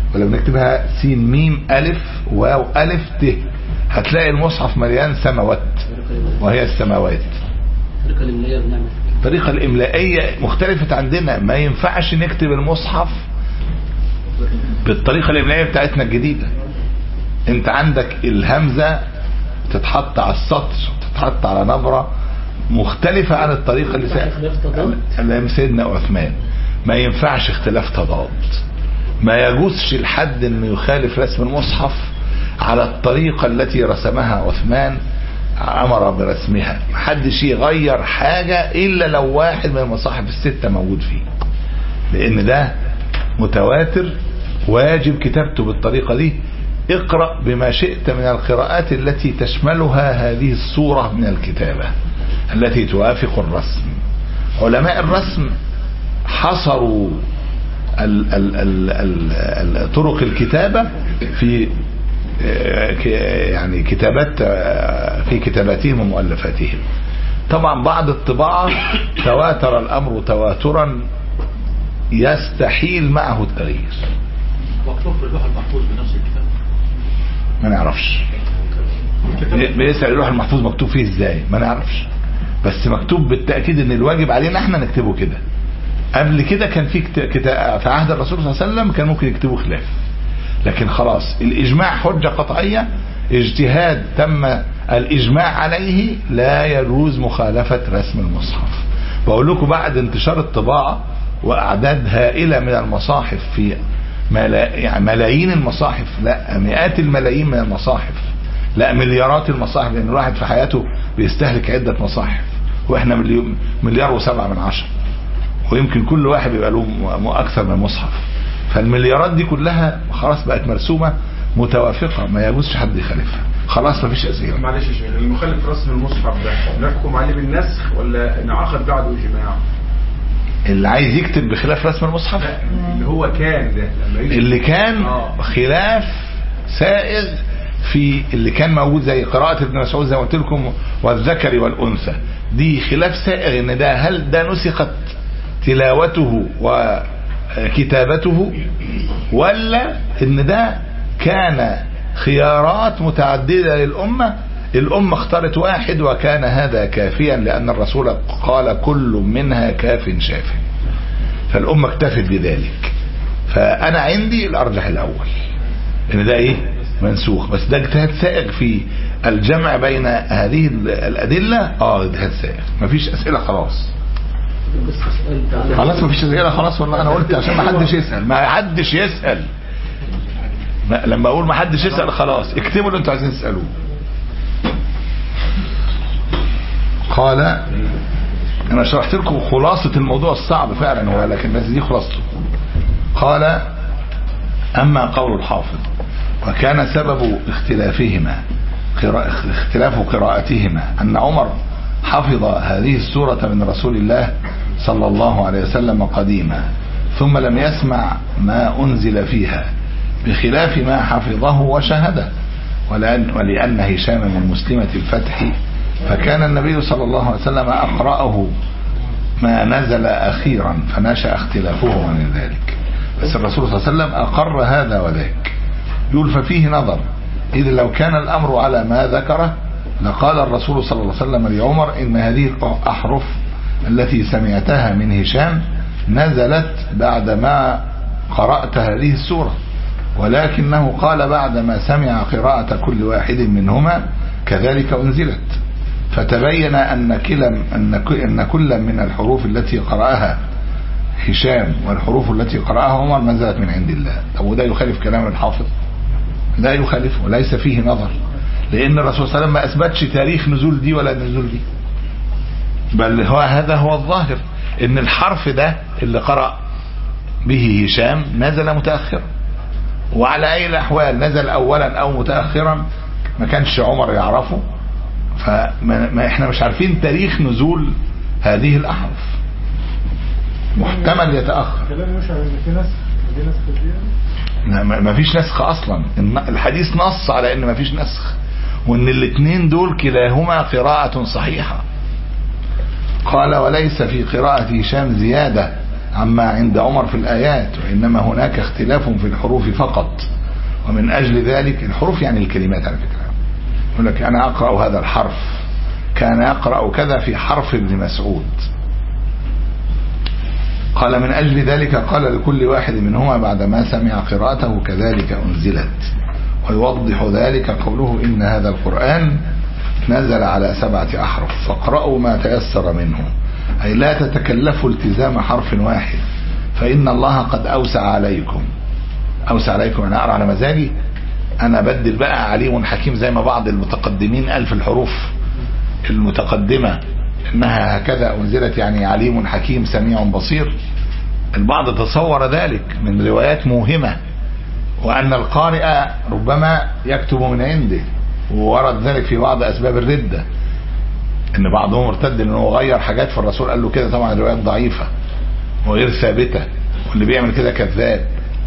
ولا بنكتبها سين ميم ألف واو ألف ت، هتلاقي المصحف مليان سماوات وهي السماوات. الطريقة الإملائية بنعمل الطريقة الإملائية مختلفة عندنا، ما ينفعش نكتب المصحف بالطريقة الإملائية بتاعتنا الجديدة. انت عندك الهمزة تتحط على السطر، تتحط على نبرة مختلفة عن الطريقة اللي سيدنا عثمان. ما ينفعش اختلاف تضاد، ما يجوزش الحد انه يخالف رسم المصحف على الطريقة التي رسمها عثمان، امر برسمها. محدش يغير حاجة الا لو واحد من المصاحف الستة موجود فيه، لان ده متواتر واجب كتابته بالطريقة دي. اقرأ بما شئت من القراءات التي تشملها هذه الصورة من الكتابة التي توافق الرسم. علماء الرسم حصروا ال ال ال ال ال طرق الكتابة في يعني كتابات في كتاباتهم ومؤلفاتهم. طبعا بعد الطباعة تواتر الأمر تواترا يستحيل معه التغيير. مكتوب في اللوح المحفوظ بنفس الكتاب؟ ما نعرفش. بيسأل اللوح المحفوظ مكتوب فيه ازاي؟ ما نعرفش، بس مكتوب بالتأكيد ان الواجب علينا احنا نكتبه كده. قبل كده كان في كتاب في عهد الرسول صلى الله عليه وسلم كان ممكن يكتبوا خلاف، لكن خلاص الإجماع حجة قطعية، اجتهاد تم الإجماع عليه، لا يجوز مخالفة رسم المصحف. بقول لكم بعد انتشار الطباعة وأعداد هائلة من المصاحف في ملا... يعني ملايين المصاحف، لا مئات الملايين من المصاحف، لا مليارات المصاحف، لأن الواحد في حياته بيستهلك عدة مصاحف، وإحنا مليون مليار وسبعة من عشر، ويمكن كل واحد يبقى له أكثر من مصحف. فالمليارات دي كلها خلاص بقت مرسومة متوافقة، ما يجوزش حد يخالفها. خلاص ما فيش أسئلة. معلش يا شيخ، المخالف رسم المصحف ده نحكم عليه بالنسخ ولا نعقد بعده إجماع؟ اللي عايز يكتب بخلاف رسم المصحف اللي هو كان ده لما يجي اللي كان آه. خلاف سائغ في اللي كان موجود زي قراءة ابن مسعود زي ما قلت لكم والذكر والأنثى، دي خلاف سائغ ان ده هل ده نسخت تلاوته وكتابته ولا ان ده كان خيارات متعددة للأمة، الأمة اختارت واحد وكان هذا كافيا لأن الرسول قال كل منها كاف شاف، فالأمة اكتفت بذلك. فأنا عندي الأرجح الأول إن ده إيه منسوخ، بس ده اجتهاد سائغ في الجمع بين هذه الأدلة. آه اجتهاد سائغ. مفيش أسئلة خلاص خلاص مفيش أسئلة خلاص. والله أنا قلت عشان ما حدش يسأل، ما حدش يسأل. لما أقول ما حدش يسأل خلاص اكتبوا اللي أنتوا عايزين تسألوه. قال انا شرحت لكم خلاصة الموضوع الصعب فعلا هو، لكن بس دي خلاصته. قال اما قول الحافظ وكان سبب اختلافهما اختلاف قراءتهما ان عمر حفظ هذه السورة من رسول الله صلى الله عليه وسلم قديما ثم لم يسمع ما انزل فيها بخلاف ما حفظه وشهده، ولأن هشام من مسلمة الفتح فكان النبي صلى الله عليه وسلم أقرأه ما نزل أخيرا فنشأ اختلافه من ذلك. بس الرسول صلى الله عليه وسلم أقر هذا وذاك. يقول ففيه نظر، إذ لو كان الأمر على ما ذكره لقال الرسول صلى الله عليه وسلم لعمر إن هذه الأحرف التي سمعتها من هشام نزلت بعدما قرأت هذه السورة، ولكنه قال بعدما سمع قراءة كل واحد منهما كذلك أنزلت، فتبين أن كلا أن كل من الحروف التي قرأها هشام والحروف التي قرأها عمر نزلت من عند الله. طب وده يخالف كلام الحافظ؟ لا يخالف وليس فيه نظر، لأن الرسول صلى الله عليه وسلم ما أثبتش تاريخ نزول دي ولا نزول دي، بل هو هذا هو الظاهر إن الحرف ده اللي قرأ به هشام نزل متأخرا، وعلى أي الأحوال نزل أولا أو متأخرا ما كانش عمر يعرفه، فما احنا مش عارفين تاريخ نزول هذه الأحرف، محتمل يتأخر. كلام مش عارف في نسخ في نسخ ما فيش نسخ أصلا، الحديث نص على إن ما فيش نسخ، وإن الاثنين دول كلاهما قراءة صحيحة. قال وليس في قراءة هشام زيادة عما عند عمر في الآيات، وإنما هناك اختلاف في الحروف فقط. ومن أجل ذلك الحروف يعني الكلمات على فكرة، يقول لك أنا أقرأ هذا الحرف، كان يقرأ كذا في حرف ابن مسعود. قال من أجل ذلك قال لكل واحد منهما بعدما سمع قراءته كذلك أنزلت. ويوضح ذلك قوله إن هذا القرآن نزل على سبعة أحرف فاقرأوا ما تيسر منه، أي لا تتكلفوا التزام حرف واحد، فإن الله قد أوسع عليكم. أوسع عليكم أنا أقرأ على مزاجي، أنا بدل بقى عليم حكيم زي ما بعض المتقدمين قال في الحروف المتقدمة إنها هكذا أنزلت، يعني عليم حكيم سميع بصير. البعض تصور ذلك من روايات موهمة، وأن القارئ ربما يكتب من عنده، وورد ذلك في بعض أسباب الردة إن بعضهم ارتد إنه غير حاجات في الرسول قال له كده. طبعا الروايات ضعيفة وغير ثابتة، واللي بيعمل كده كذاب.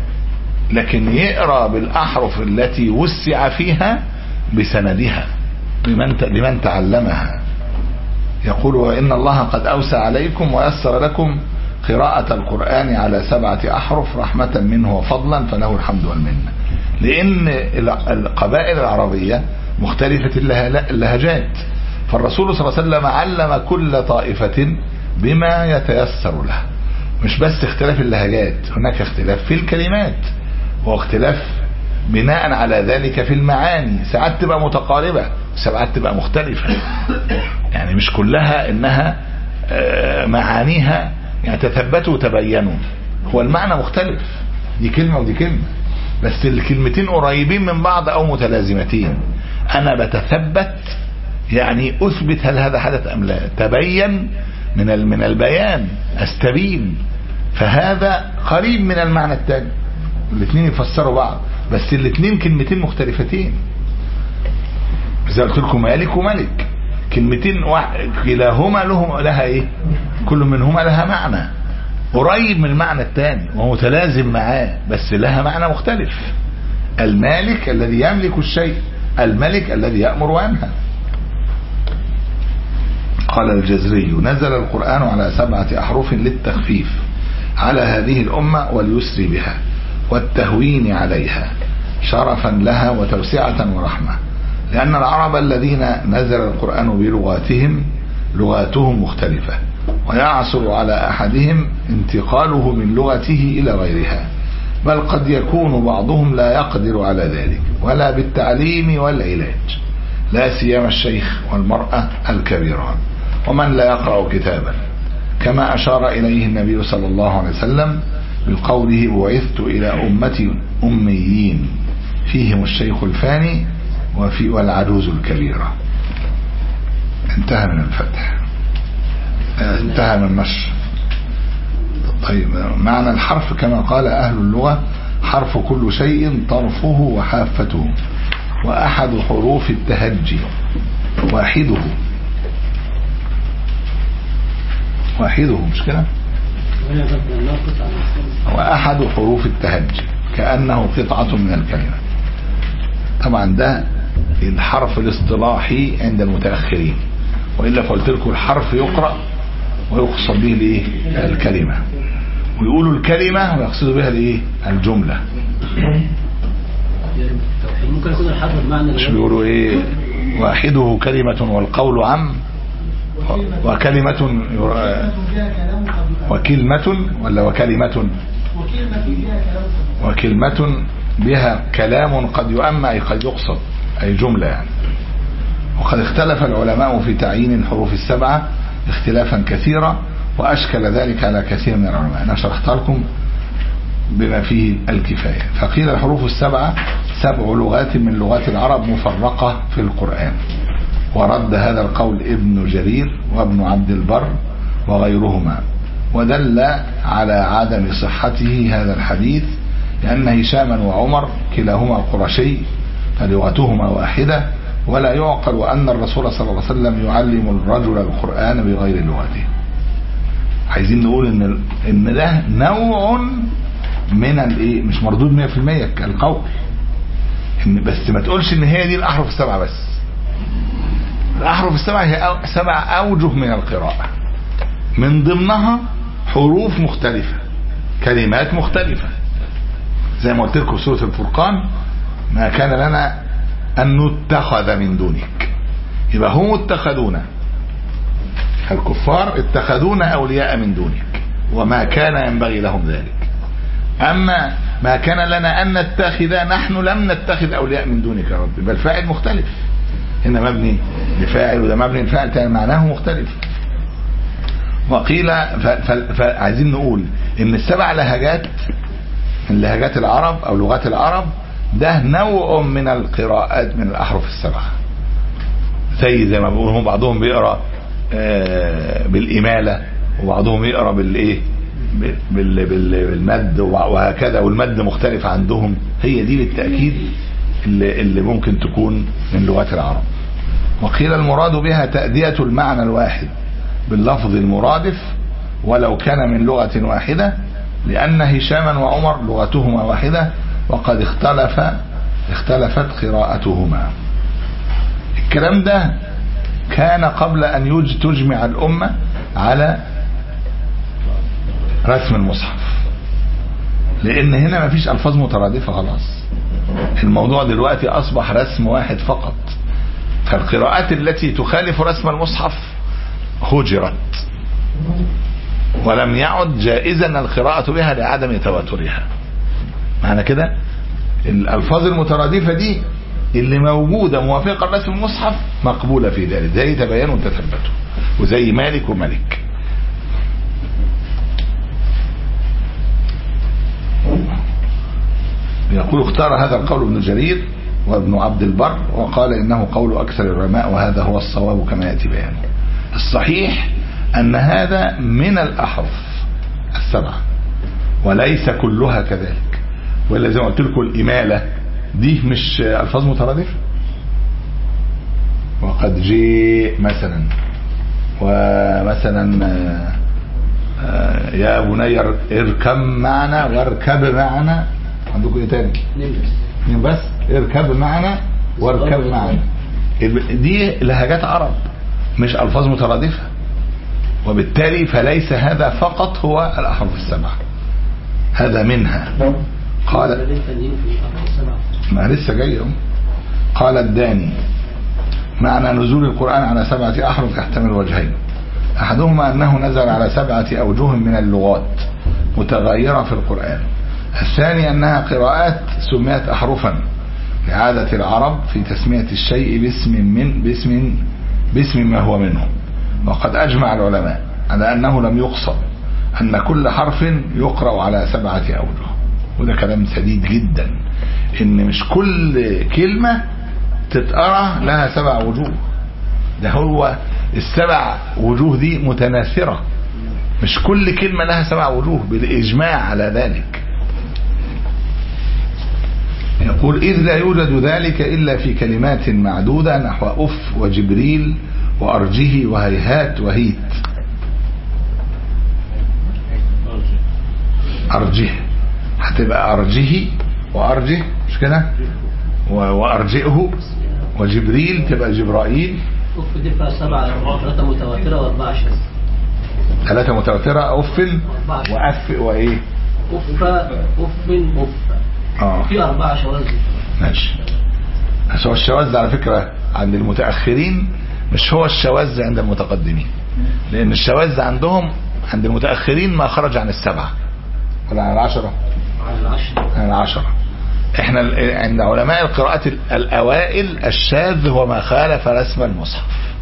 لكن يقرأ بالأحرف التي وسع فيها بسندها لمن لمن تعلمها. يقول وإن الله قد أوسع عليكم ويسر لكم قراءة القرآن على سبعة أحرف رحمة منه وفضلا فله الحمد والمنة. لأن القبائل العربية مختلفة اللهجات، فالرسول صلى الله عليه وسلم علم كل طائفة بما يتيسر له. مش بس اختلاف اللهجات، هناك اختلاف في الكلمات، واختلاف بناء على ذلك في المعاني. ساعات تبقى متقاربة وساعات تبقى مختلفة، يعني مش كلها انها معانيها يعني تثبتوا وتبينوا، هو المعنى مختلف، دي كلمة ودي كلمة، بس الكلمتين قريبين من بعض او متلازمتين. انا بتثبت يعني اثبت هل هذا حدث ام لا، تبين من من البيان استبين، فهذا قريب من المعنى التاني، الاثنين يفسروا بعض بس الاثنين كلمتين مختلفتين. زي قلت لكم مالك وملك، كلمتين كلاهما لهم لها ايه، كل منهما لها معنى قريب من المعنى الثاني ومتلازم معاه، بس لها معنى مختلف. المالك الذي يملك الشيء، الملك الذي يأمر وينهى. قال الجزري نزل القرآن على سبعة أحرف للتخفيف على هذه الأمة واليسر بها والتهوين عليها شرفا لها وتوسعة ورحمة، لأن العرب الذين نزل القرآن بلغاتهم لغاتهم مختلفة، ويعصر على أحدهم انتقاله من لغته إلى غيرها، بل قد يكون بعضهم لا يقدر على ذلك ولا بالتعليم والعلاج، لا سيما الشيخ والمرأة الكبيران ومن لا يقرأ كتابا، كما أشار إليه النبي صلى الله عليه وسلم بقوله بعثت إلى أمتي أميين فيهم الشيخ الفاني وفي والعجوز الكبيرة. انتهى من الفتح، انتهى من النشر. طيب معنى الحرف كما قال أهل اللغة حرف كل شيء طرفه وحافته، وأحد حروف التهجي واحده واحده مش كده، وأحد حروف التهجي كأنه قطعة من الكلمة. طبعا ده الحرف الاصطلاحي عند المتأخرين، وإلا فقلت لكم الحرف يقرأ ويقصد به الايه الكلمة، ويقولوا الكلمة ويقصدوا بها الايه الجملة. ممكن يكون الحرف بمعنى مش بيقولوا ايه واحده كلمة والقول عم، وكلمة وكلمة ولا وكلمة وكلمة بها كلام قد يؤم أي قد يقصد أي جملة يعني. وقد اختلف العلماء في تعيين الحروف السبعة اختلافا كثيرا، وأشكل ذلك على كثير من العلماء. أنا شرحت لكم بما فيه الكفاية. فقيل الحروف السبعة سبع لغات من لغات العرب مفرقة في القرآن، ورد هذا القول ابن جرير وابن عبد البر وغيرهما، ودل على عدم صحته هذا الحديث لأن هشاما وعمر كلاهما قرشي فلغتهما واحدة، ولا يعقل أن الرسول صلى الله عليه وسلم يعلم الرجل القرآن بغير لغته. عايزين نقول ان ان ده نوع من الايه، مش مردود مية في المية كالقول، ان بس ما تقولش ان هي دي الاحرف السبعة بس. الاحرف السبعة هي سبع اوجه من القراءة، من ضمنها حروف مختلفة، كلمات مختلفة. زي ما قلت لكم في سورة الفرقان: ما كان لنا أن نتخذ من دونك. يبقى هم اتخذونا، الكفار اتخذونا أولياء من دونك، وما كان ينبغي لهم ذلك. أما ما كان لنا أن نتخذ، نحن لم نتخذ أولياء من دونك يا رب. بل فاعل مختلف، هنا مبني لفاعل وده مبني لفاعل تاني، معناه مختلف. وقيل فعايزين نقول ان السبع لهجات من لهجات العرب او لغات العرب ده نوع من القراءات من الاحرف السبعه. زي زي ما بيقولوا بعضهم بيقرا بالاماله، وبعضهم يقرا بالايه بالمد وهكذا، والمد مختلف عندهم. هي دي بالتاكيد اللي, اللي ممكن تكون من لغات العرب. وقيل المراد بها تأدية المعنى الواحد باللفظ المرادف ولو كان من لغة واحدة، لأن هشاما وعمر لغتهما واحدة وقد اختلف اختلفت قراءتهما. الكلام ده كان قبل أن يوج تجمع الأمة على رسم المصحف، لأن هنا مفيش ألفاظ مترادفة خلاص. الموضوع دلوقتي أصبح رسم واحد فقط. فالقراءات التي تخالف رسم المصحف هجرت، ولم يعد جائزا القراءة بها لعدم تواترها. معنى كده الألفاظ المترادفة دي اللي موجودة موافقة لرسم المصحف مقبولة في ذلك، زي تبينوا وتثبتوا، وزي مالك وملك. يقول: اختار هذا القول ابن جرير وابن عبد البر، وقال إنه قول أكثر العلماء، وهذا هو الصواب كما يأتي بيانه. الصحيح أن هذا من الأحرف السبعة وليس كلها كذلك. وإلا زي ما قلت لكم الإمالة دي مش ألفاظ مترادفة. وقد جاء مثلا، ومثلا يا بني اركب معنا واركب معنا. عندكم ايه تاني؟ اثنين بس. اركب معنا واركب معنا. دي لهجات عرب مش ألفاظ مترادفة، وبالتالي فليس هذا فقط هو الأحرف السبعة، هذا منها. قال ما لسه جاي. قال الداني: معنى نزول القرآن على سبعة أحرف يحتمل وجهين: أحدهما أنه نزل على سبعة أوجه من اللغات متغيرة في القرآن. الثاني أنها قراءات سميت أحرفا لعادة العرب في تسمية الشيء باسم من باسم باسم ما هو منه. وقد أجمع العلماء على أنه لم يقصد أن كل حرف يقرأ على سبعة أوجه. وده كلام سديد جدا، إن مش كل كلمة تتقرأ لها سبع وجوه. ده هو السبع وجوه دي متناثرة، مش كل كلمة لها سبع وجوه، بالإجماع على ذلك. يقول: إذ لا يوجد ذلك إلا في كلمات معدودة نحو أف وجبريل وأرجه وهيهات وهيت. أرجه هتبقى أرجه وأرجه، مش كده؟ وأرجئه. وجبريل تبقى جبرائيل. أف دي فيها سبعة، ثلاثة متواترة وأربعة شاذ. ثلاثة متواترة أف وأف وإيه؟ أف أف أف. آه. في أربعة شواذ. ماشي. هو الشواذ على فكرة عند المتأخرين مش هو الشواذ عند المتقدمين، لأن الشواذ عندهم عند المتأخرين ما خرج عن السبعة ولا عن العشرة؟ عن العشرة. عن العشرة. احنا عند علماء القراءات الأوائل الشاذ هو ما خالف رسم المصحف.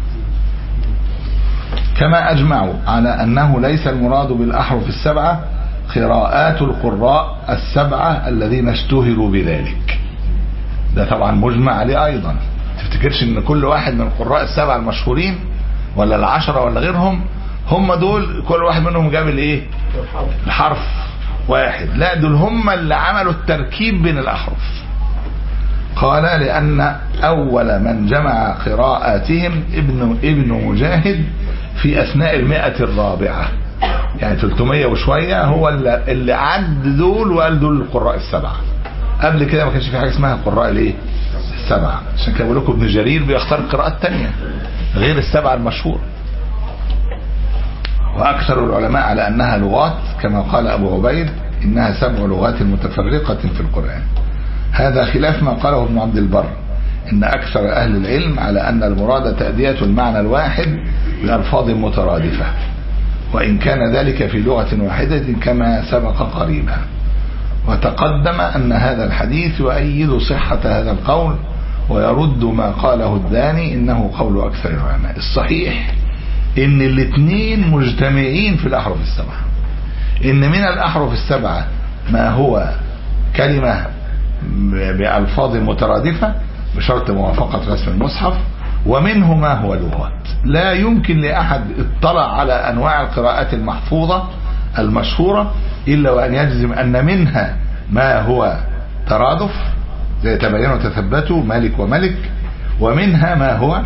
كما أجمعوا على أنه ليس المراد بالأحرف السبعة قراءات القراء السبعة الذين اشتهروا بذلك. ده طبعا مجمع عليه أيضا. تفتكرش ان كل واحد من القراء السبعة المشهورين ولا العشرة ولا غيرهم هم دول كل واحد منهم جاب الايه؟ الحرف واحد. لا، دول هم اللي عملوا التركيب بين الأحرف. قال: لأن أول من جمع قراءاتهم ابن ابن مجاهد في أثناء المئة الرابعة، يعني ثلاثمية وشوية، هو اللي عد دول وقال دول القراء السبعة. قبل كده ما كانش في حاجة اسمها القراء الايه؟ السبعة. عشان كده بقول لكم ابن جرير بيختار قراءات تانية غير السبعة المشهور. وأكثر العلماء على أنها لغات كما قال أبو عبيد إنها سبع لغات متفرقة في القرآن. هذا خلاف ما قاله ابن عبد البر إن أكثر أهل العلم على أن المراد تأدية المعنى الواحد بألفاظ مترادفة، وإن كان ذلك في لغة واحدة كما سبق قريبا. وتقدم أن هذا الحديث يؤيد صحة هذا القول ويرد ما قاله الداني إنه قول أكثر العلماء. الصحيح إن الاثنين مجتمعين في الأحرف السبعة، إن من الأحرف السبعة ما هو كلمة بألفاظ مترادفة بشرط موافقة رسم المصحف، ومنه ما هو لغات. لا يمكن لأحد اطلع على أنواع القراءات المحفوظة المشهورة إلا وأن يجزم أن منها ما هو ترادف زي تبينوا وتثبتوا مالك وملك، ومنها ما هو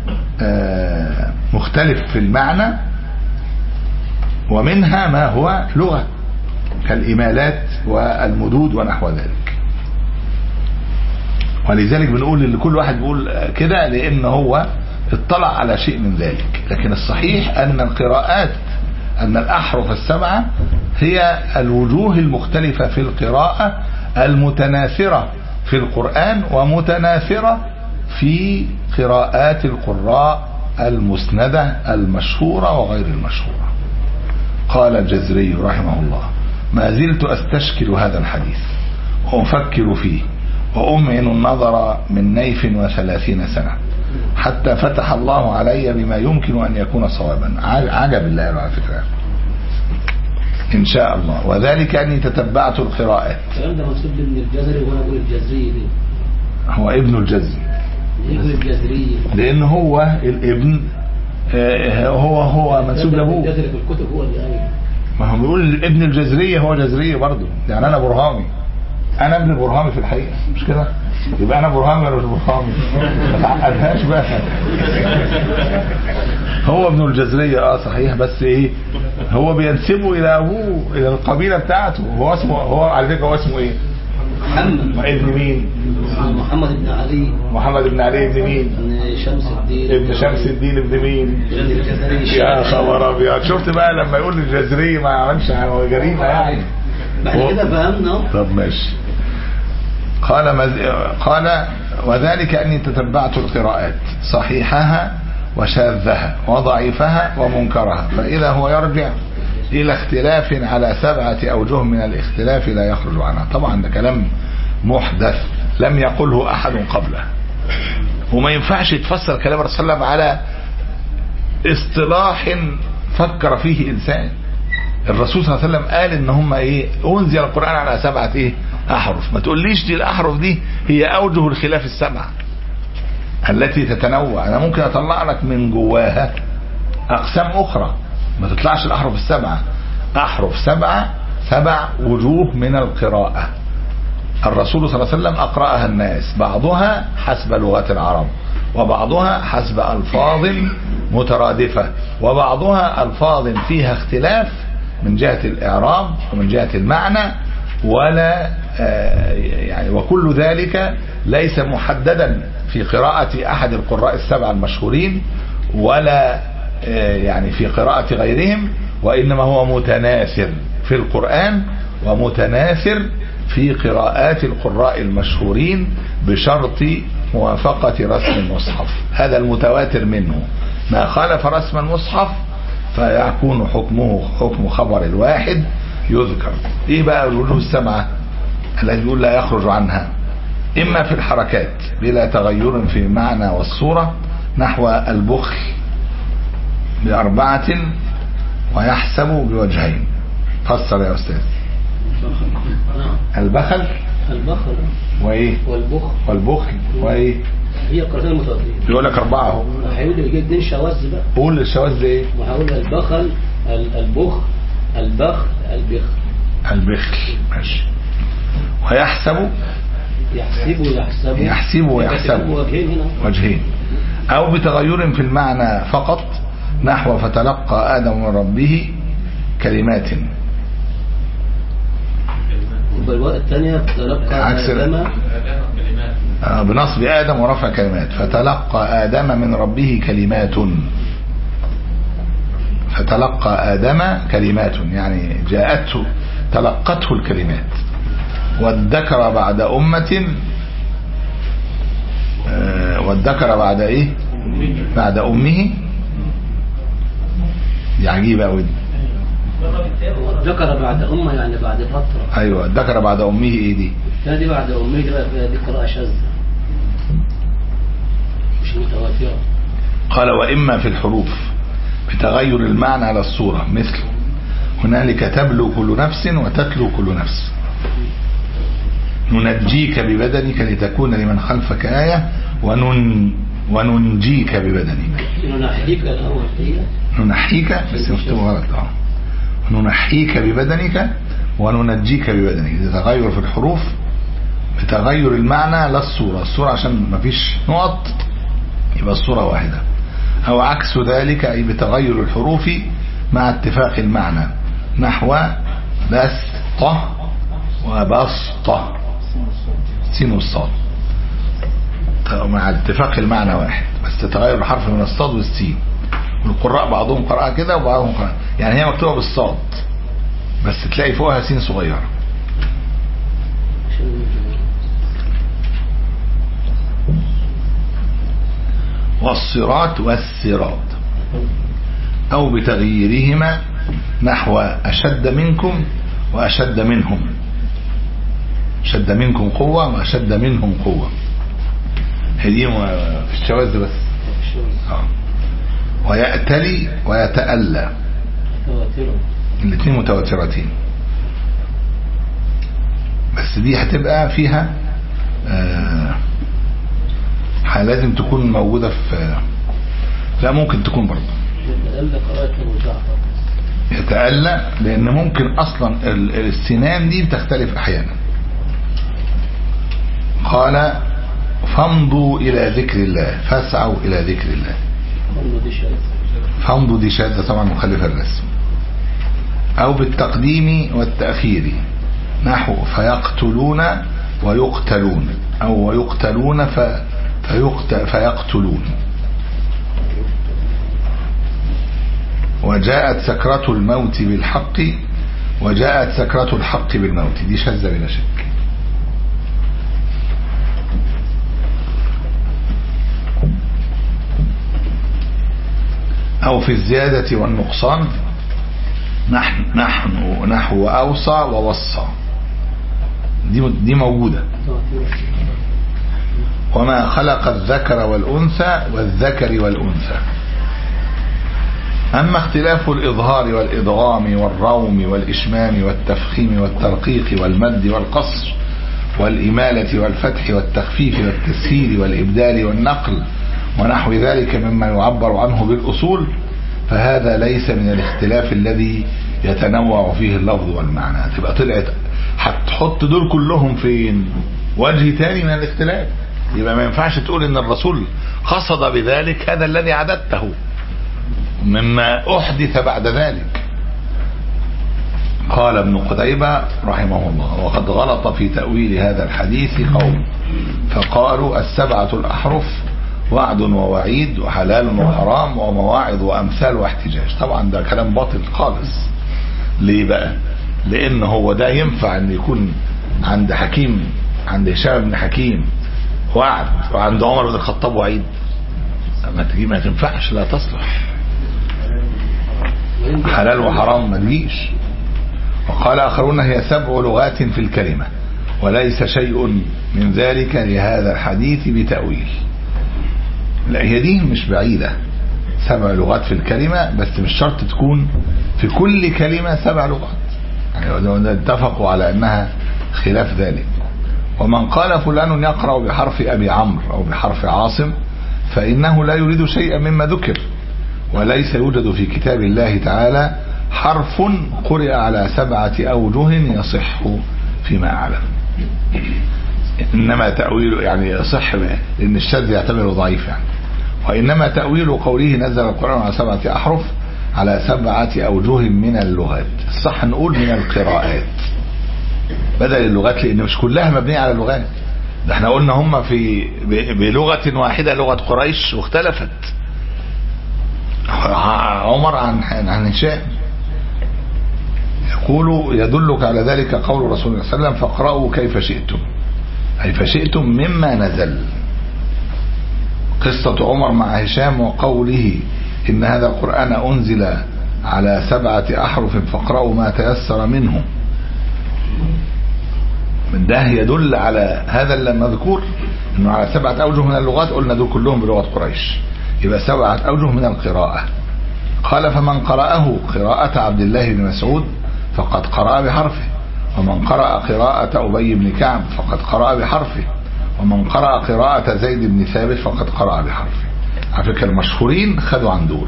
مختلف في المعنى، ومنها ما هو لغة كالإمالات والمدود ونحو ذلك. ولذلك بنقول ان كل واحد بيقول كده لأن هو اطلع على شيء من ذلك. لكن الصحيح أن القراءات أن الأحرف السبعة هي الوجوه المختلفة في القراءة المتناثرة في القرآن ومتناثرة في قراءات القراء المسندة المشهورة وغير المشهورة. قال الجزري رحمه الله: ما زلت أستشكل هذا الحديث وأفكر فيه وأمعن النظر من نيف وثلاثين سنة حتى فتح الله علي بما يمكن أن يكون صوابا. عجب الله على فكرة إن شاء الله. وذلك أني تتبعت القراءات. الكلام ده منسوب لابن الجزري وأنا أقول الجزري دي. هو ابن الجزري. ابن الجزري. لأن هو الابن هو هو منسوب لأبوه. الجزري في الكتب هو اللي قال. ما هو بيقول ابن الجزرية هو جزرية برضه، يعني أنا برهامي، أنا ابن برهامي في الحقيقة، مش كده؟ يبقى أنا برهامي ولا مش برهامي؟ ما تعقدهاش بقى. هو ابن الجزرية اه صحيح، بس ايه هو بينسبه إلى أبوه إلى القبيلة بتاعته. هو اسمه هو على فكرة هو اسمه ايه؟ محمد. ابن مين؟ محمد بن علي. محمد بن علي ابن مين؟ ابن شمس الدين. ابن شمس الدين ابن مين؟ ابن الجزري. يا خبر أبيض. شفت بقى لما يقول الجزري ما عملش جريمة يعني. بعد كده فهمنا. طب ماشي. قال مز... قال وذلك أني تتبعت القراءات صحيحها وشاذها وضعيفها ومنكرها، فإذا هو يرجع إلى اختلاف على سبعة أوجه من الاختلاف لا يخرج عنها. طبعا ده كلام محدث لم يقله أحد قبله، وما ينفعش يتفسر كلام الرسول صلى الله عليه وسلم على اصطلاح فكر فيه إنسان. الرسول صلى الله عليه وسلم قال ان هم ايه انزل القرآن على سبعة ايه احرف. ما تقوليش دي الاحرف دي هي اوجه الخلاف السبعة التي تتنوع. انا ممكن اطلع لك من جواها اقسام اخرى، ما تطلعش الاحرف السبعة. احرف سبعة سبع وجوه من القراءة. الرسول صلى الله عليه وسلم اقرأها الناس، بعضها حسب لغات العرب وبعضها حسب الفاظ مترادفة وبعضها الفاظ فيها اختلاف من جهة الإعراب ومن جهة المعنى، ولا يعني وكل ذلك ليس محددا في قراءة أحد القراء السبعة المشهورين ولا يعني في قراءة غيرهم، وإنما هو متناثر في القرآن ومتناثر في قراءات القراء المشهورين بشرط موافقة رسم المصحف. هذا المتواتر منه. ما خالف رسم المصحف فيكون حكمه حكم خبر الواحد يذكر. ايه بقى الوجوه السبعة التي يقول لا يخرج عنها؟ اما في الحركات بلا تغير في المعنى والصورة، نحو البخل بأربعة ويحسب بوجهين. فسر يا أستاذ. البخل البخل وايه والبخل والبخل وايه هي قراءتين متواترين. بيقول لك أربعة اهو. هيقول لي يجيب اثنين شواذ بقى. قول الشواذ ايه؟ وهقول البخل البخل البخل البخل البخل ماشي. ويحسب يحسب يحسب يحسب ويحسب وجهين هنا وجهين. أو بتغير في المعنى فقط، نحو فتلقى آدم من ربه كلمات. والرواية الثانية فتلقى آدم آه بنصب آدم ورفع كلمات. فتلقى آدم من ربه كلمات. فتلقى آدم كلمات يعني جاءته تلقته الكلمات. والذكر بعد أمة آه والذكر بعد إيه بعد أمه. دي عجيبة أوي. ذكر بعد أمه يعني بعد فترة. أيوة ذكر بعد أمه إيه دي؟ لا دي بعد أمه دي بقى دي قراءة شاذة مش متواترة. قال وإما في الحروف بتغير المعنى على الصورة مثل هنالك تبلو كل نفس وتتلو كل نفس. ننجيك ببدنك لتكون لمن خلفك آية ونن وننجيك ببدنك. ننحيك الأول ننحيك بس مكتوب غلط. اه ننحيك ببدنك وننجيك ببدنك. تغير في الحروف بتغير المعنى للصورة. الصورة عشان ما فيش نقط يبقى الصورة واحدة. أو عكس ذلك أي بتغير الحروف مع اتفاق المعنى نحو بسطة وبسطة سين والصاد مع اتفاق المعنى واحد بس تغير الحرف من الصاد والسين. والقراء بعضهم قرأ كده وبعضهم قرأ يعني هي مكتوبة بالصاد بس تلاقي فوقها سين صغيرة. والصراط والصراط أو بتغييرهما نحو أشد منكم وأشد منهم. أشد منكم قوة وأشد منهم قوة. هذه في الشواذ بس. آه. ويأتلي ويتألى الاثنين متواترتين بس دي هتبقى فيها آه لازم تكون موجودة في لا ممكن تكون برضه يتألى لأن ممكن أصلا السنان دي بتختلف أحيانا. قال فامضوا إلى ذكر الله فاسعوا إلى ذكر الله. فامضوا دي شاذة طبعا مخالفة الرسم. أو بالتقديم والتأخير نحو فيقتلون ويقتلون أو ويقتلون ف فيقتلون. وجاءت سكرة الموت بالحق وجاءت سكرة الحق بالموت. دي شاذة بلا شك. أو في الزيادة والنقصان نحن نحن نحو أوصى ووصى. دي دي موجودة. وما خلق الذكر والأنثى والذكر والأنثى. أما اختلاف الإظهار والإدغام والروم والإشمام والتفخيم والترقيق والمد والقصر والإمالة والفتح والتخفيف والتسهيل والإبدال والنقل ونحو ذلك مما يعبر عنه بالأصول فهذا ليس من الاختلاف الذي يتنوع فيه اللفظ والمعنى. تبقى طلعت هتحط دول كلهم فين وجه تاني من الاختلاف. يبقى ما ينفعش تقول ان الرسول قصد بذلك هذا الذي عددته مما احدث بعد ذلك. قال ابن قتيبة رحمه الله وقد غلط في تأويل هذا الحديث قوم فقالوا السبعة الأحرف وعد ووعيد وحلال وحرام ومواعظ وأمثال واحتجاج. طبعا ده كلام باطل خالص. ليه بقى؟ لأن هو ده ينفع أن يكون عند حكيم عند هشام بن حكيم وعد وعند عمر بن الخطاب وعيد؟ ما تجي ما تنفعش لا تصلح. حلال وحرام ما تجيش. وقال آخرون هي سبع لغات في الكلمة وليس شيء من ذلك لهذا الحديث بتأويل. لا هي دي مش بعيدة. سبع لغات في الكلمة بس مش شرط تكون في كل كلمة سبع لغات. يعني اتفقوا على أنها خلاف ذلك. ومن قال فلان يقرأ بحرف أبي عمرو أو بحرف عاصم فإنه لا يريد شيئا مما ذكر وليس يوجد في كتاب الله تعالى حرف قرئ على سبعة أوجه يصح فيما أعلم. إنما تأويل يعني يصح لأن الشاذ يعتبره ضعيف يعني. وإنما تأويل قوله نزل القرآن على سبعة أحرف على سبعة أوجه من اللغات. الصح نقول من القراءات بدل اللغات لأن مش كلها مبنية على اللغات. ده احنا قلنا هم في بلغة واحدة لغة قريش واختلفت. عمر عن عن هشام يقول يدلك على ذلك قول رسول الله صلى الله عليه وسلم فاقرأوا كيف شئتم، أي فشئتم مما نزل. قصة عمر مع هشام وقوله إن هذا القرآن أنزل على سبعة أحرف فاقرأوا ما تيسر منه، من ده يدل على هذا المذكور إنه على سبعة أوجه من اللغات، قلنا دول كلهم بلغة قريش، يبقى سبعة أوجه من القراءة. قال فمن قرأه قراءة عبد الله بن مسعود فقد قرأ بحرفه، ومن قرأ قراءة أبي بن كعب فقد قرأ بحرفه، ومن قرأ قراءة زيد بن ثابت فقد قرأ بحرفه. على فكرة المشهورين خدوا عن دول.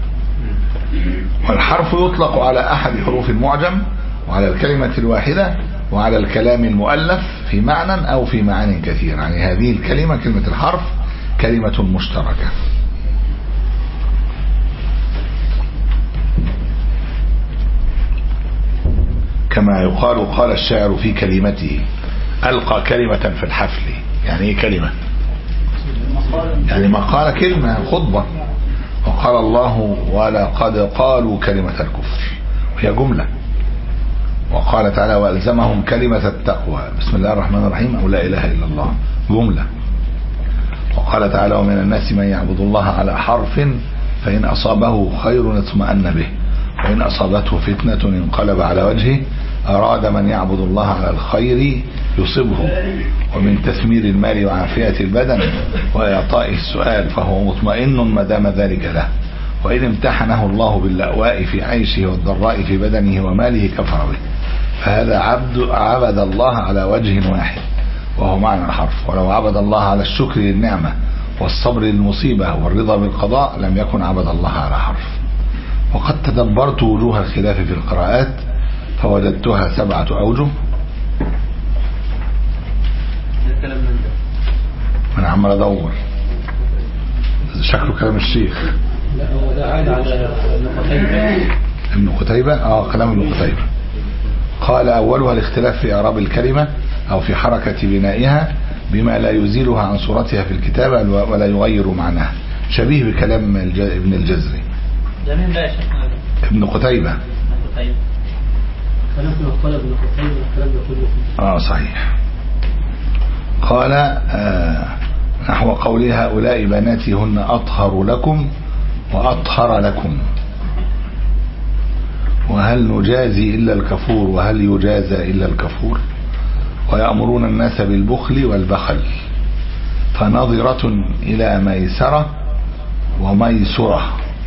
والحرف يطلق على أحد حروف المعجم وعلى الكلمة الواحدة وعلى الكلام المؤلف في معنى أو في معان كثير. يعني هذه الكلمة كلمة الحرف كلمة مشتركة. كما يقال قال الشاعر في كلمته ألقى كلمة في الحفل. يعني ايه كلمة؟ يعني ما قال كلمة خطبة. وقال الله ولقد قالوا كلمة الكفر وهي جملة. وقال تعالى وألزمهم كلمة التقوى بسم الله الرحمن الرحيم أو لا إله إلا الله جملة. وقال تعالى ومن الناس من يعبد الله على حرف فإن أصابه خير اطمأن به وإن أصابته فتنة انقلب على وجهه أراد من يعبد الله على الخير يصبه. ومن تثمير المال وعافية البدن وإعطائه السؤال فهو مطمئن ما دام ذلك له. وإن امتحنه الله باللأواء في عيشه والضراء في بدنه وماله كفر به. فهذا عبد عبد الله على وجه واحد وهو معنى الحرف. ولو عبد الله على الشكر للنعمة والصبر للمصيبة والرضا بالقضاء لم يكن عبد الله على حرف. وقد تدبرت وجوه الخلاف في القراءات فوجدتها سبعة أوجه. أنا عمال أدور شكله كلام الشيخ. لا هو ده عاد على ابن قتيبة. ابن قتيبة اه كلام ابن قتيبة. قال أولها الاختلاف في إعراب الكلمة أو في حركة بنائها بما لا يزيلها عن صورتها في الكتابة ولا يغير معناها، شبيه بكلام ابن الجزري. ده مين بقى يا شيخنا؟ ابن قتيبة. قتيبة كلام قال ابن قتيبة الكلام ده كله. اه صحيح. قال آه نحو قوله هؤلاء بناتي هن أطهر لكم وأطهر لكم وهل نجازي إلا الكفور وهل يجازى إلا الكفور ويأمرون الناس بالبخل والبخل فنظرة إلى ميسرة وميسرة.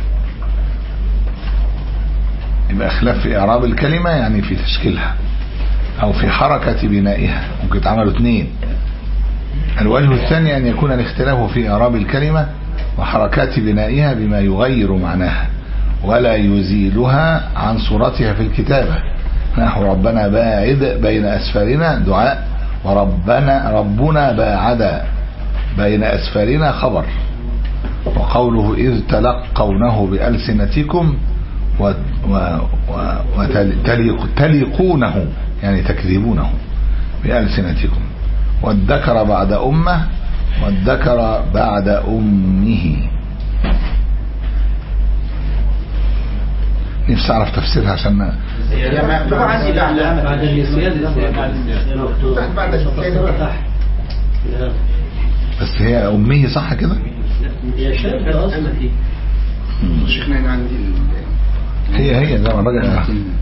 يبقى خلاف في إعراب الكلمة يعني في تشكيلها أو في حركة بنائها، ممكن تعملوا اثنين. الوجه الثاني أن يكون الاختلاف في إعراب الكلمة وحركات بنائها بما يغير معناها ولا يزيلها عن صورتها في الكتابة، نحو ربنا باعد بين أسفارنا دعاء وربنا ربنا باعد بين أسفارنا خبر. وقوله إذ تلقونه بألسنتكم وتلقونه يعني تكذبونه بألسنتكم. والذكر بعد أمه والذكر بعد أمه. نفسي أعرف تفسيرها عشان بعد النسيان بس هي أمه صح كده؟ يا شاب أصلا شيخنا هنا عندي هي هي زي ما الراجل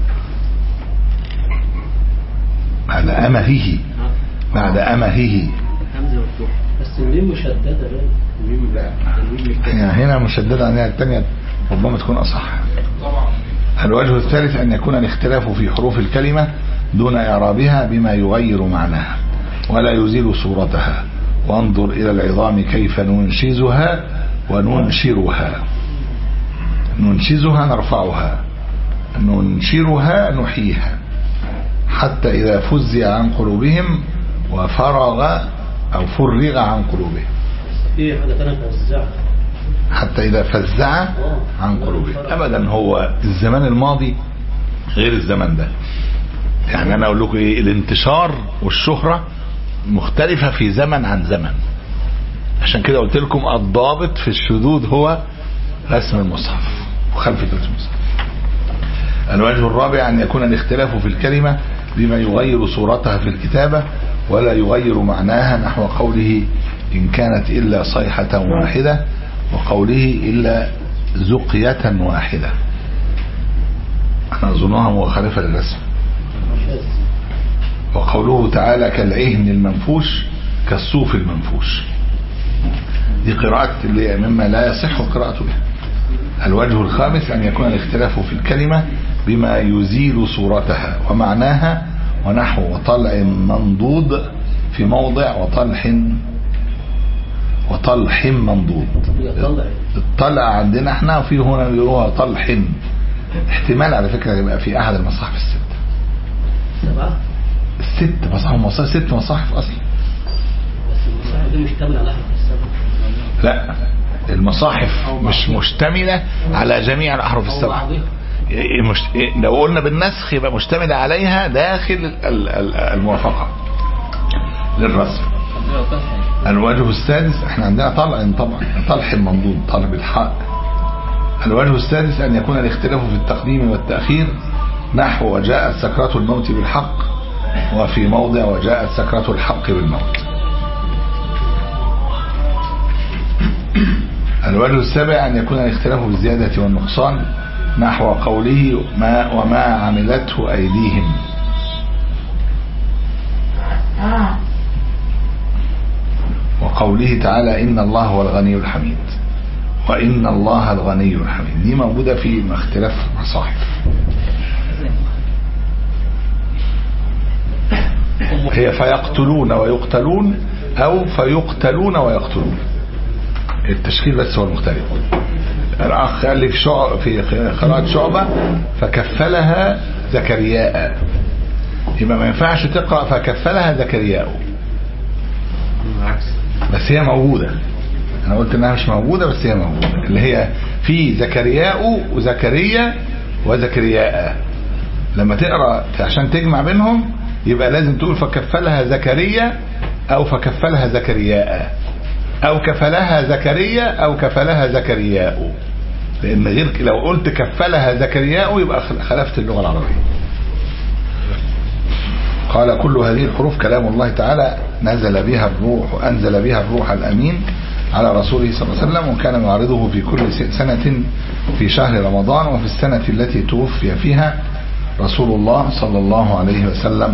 بعد أمه بعد أمه بس الميم مشددة بقى. الميم لا يعني هنا مشددة عنها الثانية ربما تكون أصح. الوجه الثالث أن يكون الاختلاف في حروف الكلمة دون إعرابها بما يغير معناها ولا يزيل صورتها. وانظر إلى العظام كيف ننشزها وننشرها. ننشزها نرفعها ننشرها نحييها حتى إذا فزع عن قلوبهم وفرغ أو فرغ عن قلوبهم. في حاجة تانية فزع حتى إذا فزع عن قلوبهم. أبدا هو الزمان الماضي غير الزمان ده. يعني أنا أقول لكم إيه الانتشار والشهرة مختلفة في زمن عن زمن. عشان كده قلت لكم الضابط في الشذوذ هو رسم المصحف. وخلف كلمة المصحف. الوجه الرابع أن يكون الاختلاف في الكلمة بما يغير صورتها في الكتابة ولا يغير معناها، نحو قوله إن كانت إلا صيحة واحدة، وقوله إلا زقية واحدة. أنا أظنها مخالفة للرسم. وقوله تعالى كالعهن المنفوش كالصوف المنفوش، دي قراءة اللي مما لا يصح القراءة بها. الوجه الخامس أن يكون الاختلاف في الكلمة بما يزيل صورتها ومعناها، ونحو وطلع منضود في موضع وطلح وطلح منضود. الطلع عندنا احنا وفي هنا بيقولوها طلح، احتمال على فكرة يبقى في أحد المصاحف الستة. سبعة الست مصاحف مصاحف ست مصاحف أصلا. بس المصاحف دي مشتملة على أحرف السبعة. لا المصاحف مش مشتملة على جميع الأحرف السبعة. مش... لو قلنا بالنسخ يبقى مشتملة عليها داخل الموافقة للرسم. الوجه السادس احنا عندنا طلع طبعا طلح منضود طلع بالحاء. الوجه السادس أن يكون الاختلاف في التقديم والتأخير، نحو وجاءت سكرة الموت بالحق، وفي موضع وجاءت سكرة الحق بالموت. الوجه السابع أن يكون الاختلاف بالزيادة والنقصان، نحو قوله ما وما عملته أيديهم. وقوله تعالى إن الله هو الغني الحميد، وإن الله الغني الحميد، دي موجودة في اختلاف مصاحف. هي فيقتلون ويقتلون أو فيقتلون ويقتلون، التشكيل بس هو المختلف. الأخ قال لي في شعب في قراءة شعبة فكفلها زكرياء، يبقى ما ينفعش تقرأ فكفلها زكرياء، بس هي موجودة. أنا قلت إنها مش موجودة بس هي موجودة، اللي هي في زكرياء وزكريا وزكرياء. لما تقرأ عشان تجمع بينهم يبقى لازم تقول فكفلها زكريا أو فكفلها زكرياء، أو كفلها زكريا أو كفلها زكرياء، لأن غير لو قلت كفلها زكرياء يبقى خلفت اللغة العربية. قال كل هذه الحروف كلام الله تعالى نزل بها الروح أنزل بها الروح الأمين على رسوله صلى الله عليه وسلم، وكان يعرضه في كل سنة في شهر رمضان، وفي السنة التي توفي فيها رسول الله صلى الله عليه وسلم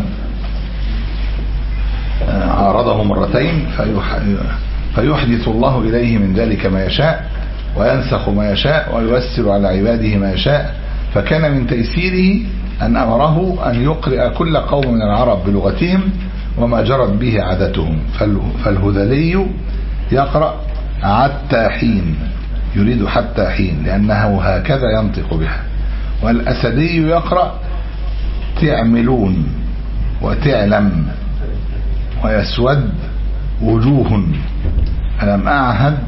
عارضه مرتين، فيحدث الله إليه من ذلك ما يشاء وينسخ ما يشاء وييسر على عباده ما يشاء. فكان من تيسيره أن أمره أن يقرأ كل قوم من العرب بلغتهم وما جرت به عادتهم. فالهذلي يقرأ حتى حين، يريد حتى حين لأنه هكذا ينطق بها. والأسدي يقرأ تعملون وتعلم ويسود وجوه ألم أعهد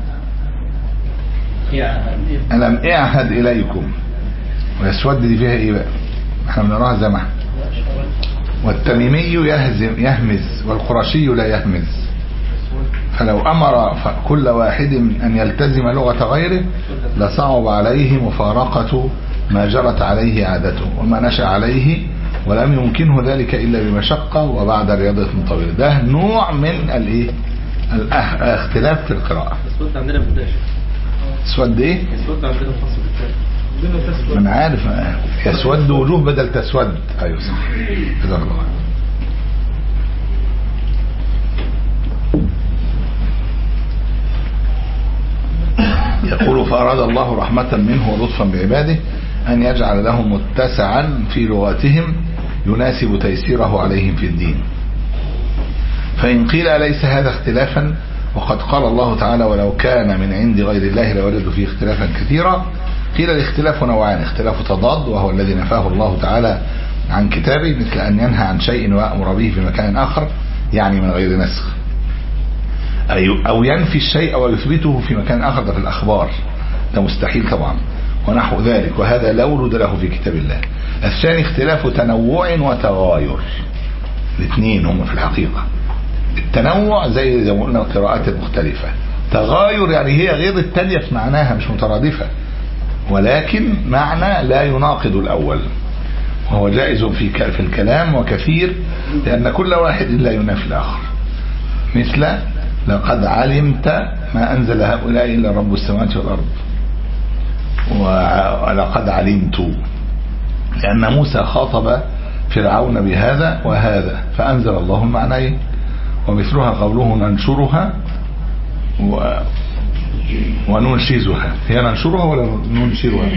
ألم أعهد إليكم. ويسود دي فيها إيه بقى؟ احنا بنراها زمح. والتميمي يهزم يهمز والقرشي لا يهمز، فلو أمر كل واحد أن يلتزم لغة غيره لصعب عليه مفارقة ما جرت عليه عادته وما نشأ عليه، ولم يمكنه ذلك إلا بمشقة وبعد رياضة طويلة. ده نوع من الايه الاختلاف في القراءة. الصوت عندنا بالداش. اسود ايه؟ الصوت عندنا خاص بالداش. من عارف يسود وجوه بدل تسود. ايوه صح كده الله. يقول فأراد الله رحمة منه ولطفا بعباده أن يجعل لهم متسعا في لغاتهم يناسب تيسيره عليهم في الدين. فإن قيل ليس هذا اختلافا وقد قال الله تعالى ولو كان من عند غير الله لوجدوا فيه اختلافا كثيرا، قيل الاختلاف نوعان: اختلاف تضاد وهو الذي نفاه الله تعالى عن كتابه، مثل أن ينهى عن شيء ويأمر به في مكان آخر يعني من غير نسخ، أو ينفي الشيء ويثبته في مكان آخر، ده في الأخبار ده مستحيل طبعا ونحو ذلك، وهذا لا ورود له في كتاب الله. الثاني اختلاف تنوع وتغاير، الاثنين هم في الحقيقة. التنوع زي زي ما قلنا القراءات المختلفة، تغاير يعني هي غير التانية في معناها مش مترادفة، ولكن معنى لا يناقض الأول، وهو جائز في في الكلام وكثير، لأن كل واحد لا ينافي الآخر. مثل لقد علمت ما أنزل هؤلاء إلا رب السماوات والأرض، ولقد علمت، لأن موسى خاطب فرعون بهذا وهذا فأنزل الله المعنى. ومثلها قوله ننشرها و... وننشزها. هي ننشرها ولا ننشرها؟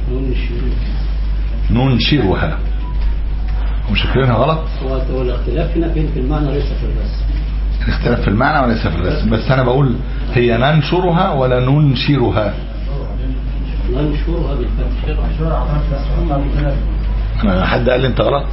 ننشرها. ومش فاكرينها غلط؟ هو الاختلاف هنا فين؟ في المعنى وليس في الرسم. الاختلاف في المعنى وليس في الرسم، بس أنا بقول هي ننشرها ولا ننشرها؟ ننشرها بالفتح. أنا حد قال لي أنت غلط؟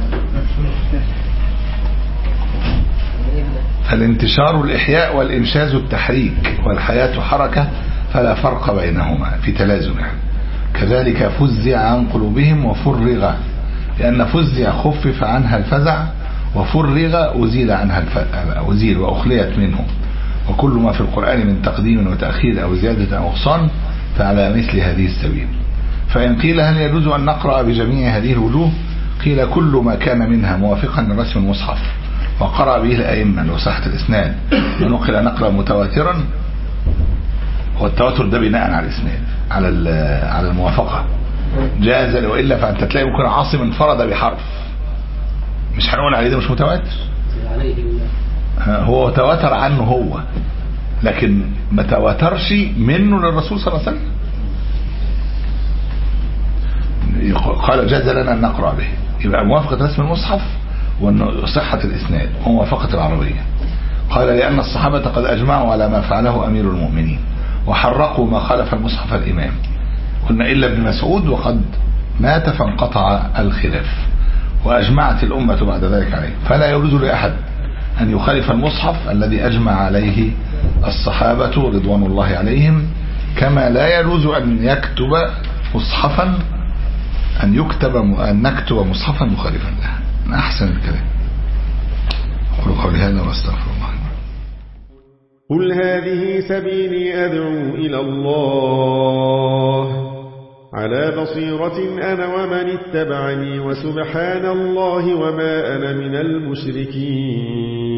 فالانتشار الإحياء والإنشاز التحريك، والحياة حركة، فلا فرق بينهما في تلازم. كذلك فزع عن قلوبهم وفرغ، لأن فزع خفف عنها الفزع، وفرغ أزيل عنها الفزع أزيل وأخليت منه. وكل ما في القرآن من تقديم وتأخير أو زيادة أو نقصان فعلى مثل هذه السبيل. فإن قيل هل يجوز أن نقرأ بجميع هذه الوجوه؟ قيل كل ما كان منها موافقا لرسم المصحف وقرأ به الأئمة لصحة الإسناد، ونقل نقلا متواترا، والتواتر ده بناء على الإسناد على على الموافقة جاز، وإلا فأنت تلاقي ممكن عاصم انفرد بحرف، مش هنقول عليه ده مش متواتر، هو تواتر عنه هو، لكن ما تواترش منه للرسول صلى الله عليه وسلم. قال جاز لنا أن نقرأ به، يبقى موافقة رسم المصحف وصحة الإسناد وموافقة العربية. قال لأن الصحابة قد أجمعوا على ما فعله أمير المؤمنين وحرقوا ما خالف المصحف الإمام، قلنا إلا ابن مسعود وقد مات فانقطع الخلاف، وأجمعت الأمة بعد ذلك عليه، فلا يجوز لأحد أن يخالف المصحف الذي أجمع عليه الصحابة رضوان الله عليهم، كما لا يجوز أن يكتب مصحفا أن يكتب أن نكتب مصحفا مخالفا له. أحسن الكلام. أقول قولي هذا واستغفر الله. قل هذه سبيلي أدعو إلى الله على بصيرة أنا ومن اتبعني، وسبحان الله وما أنا من المشركين.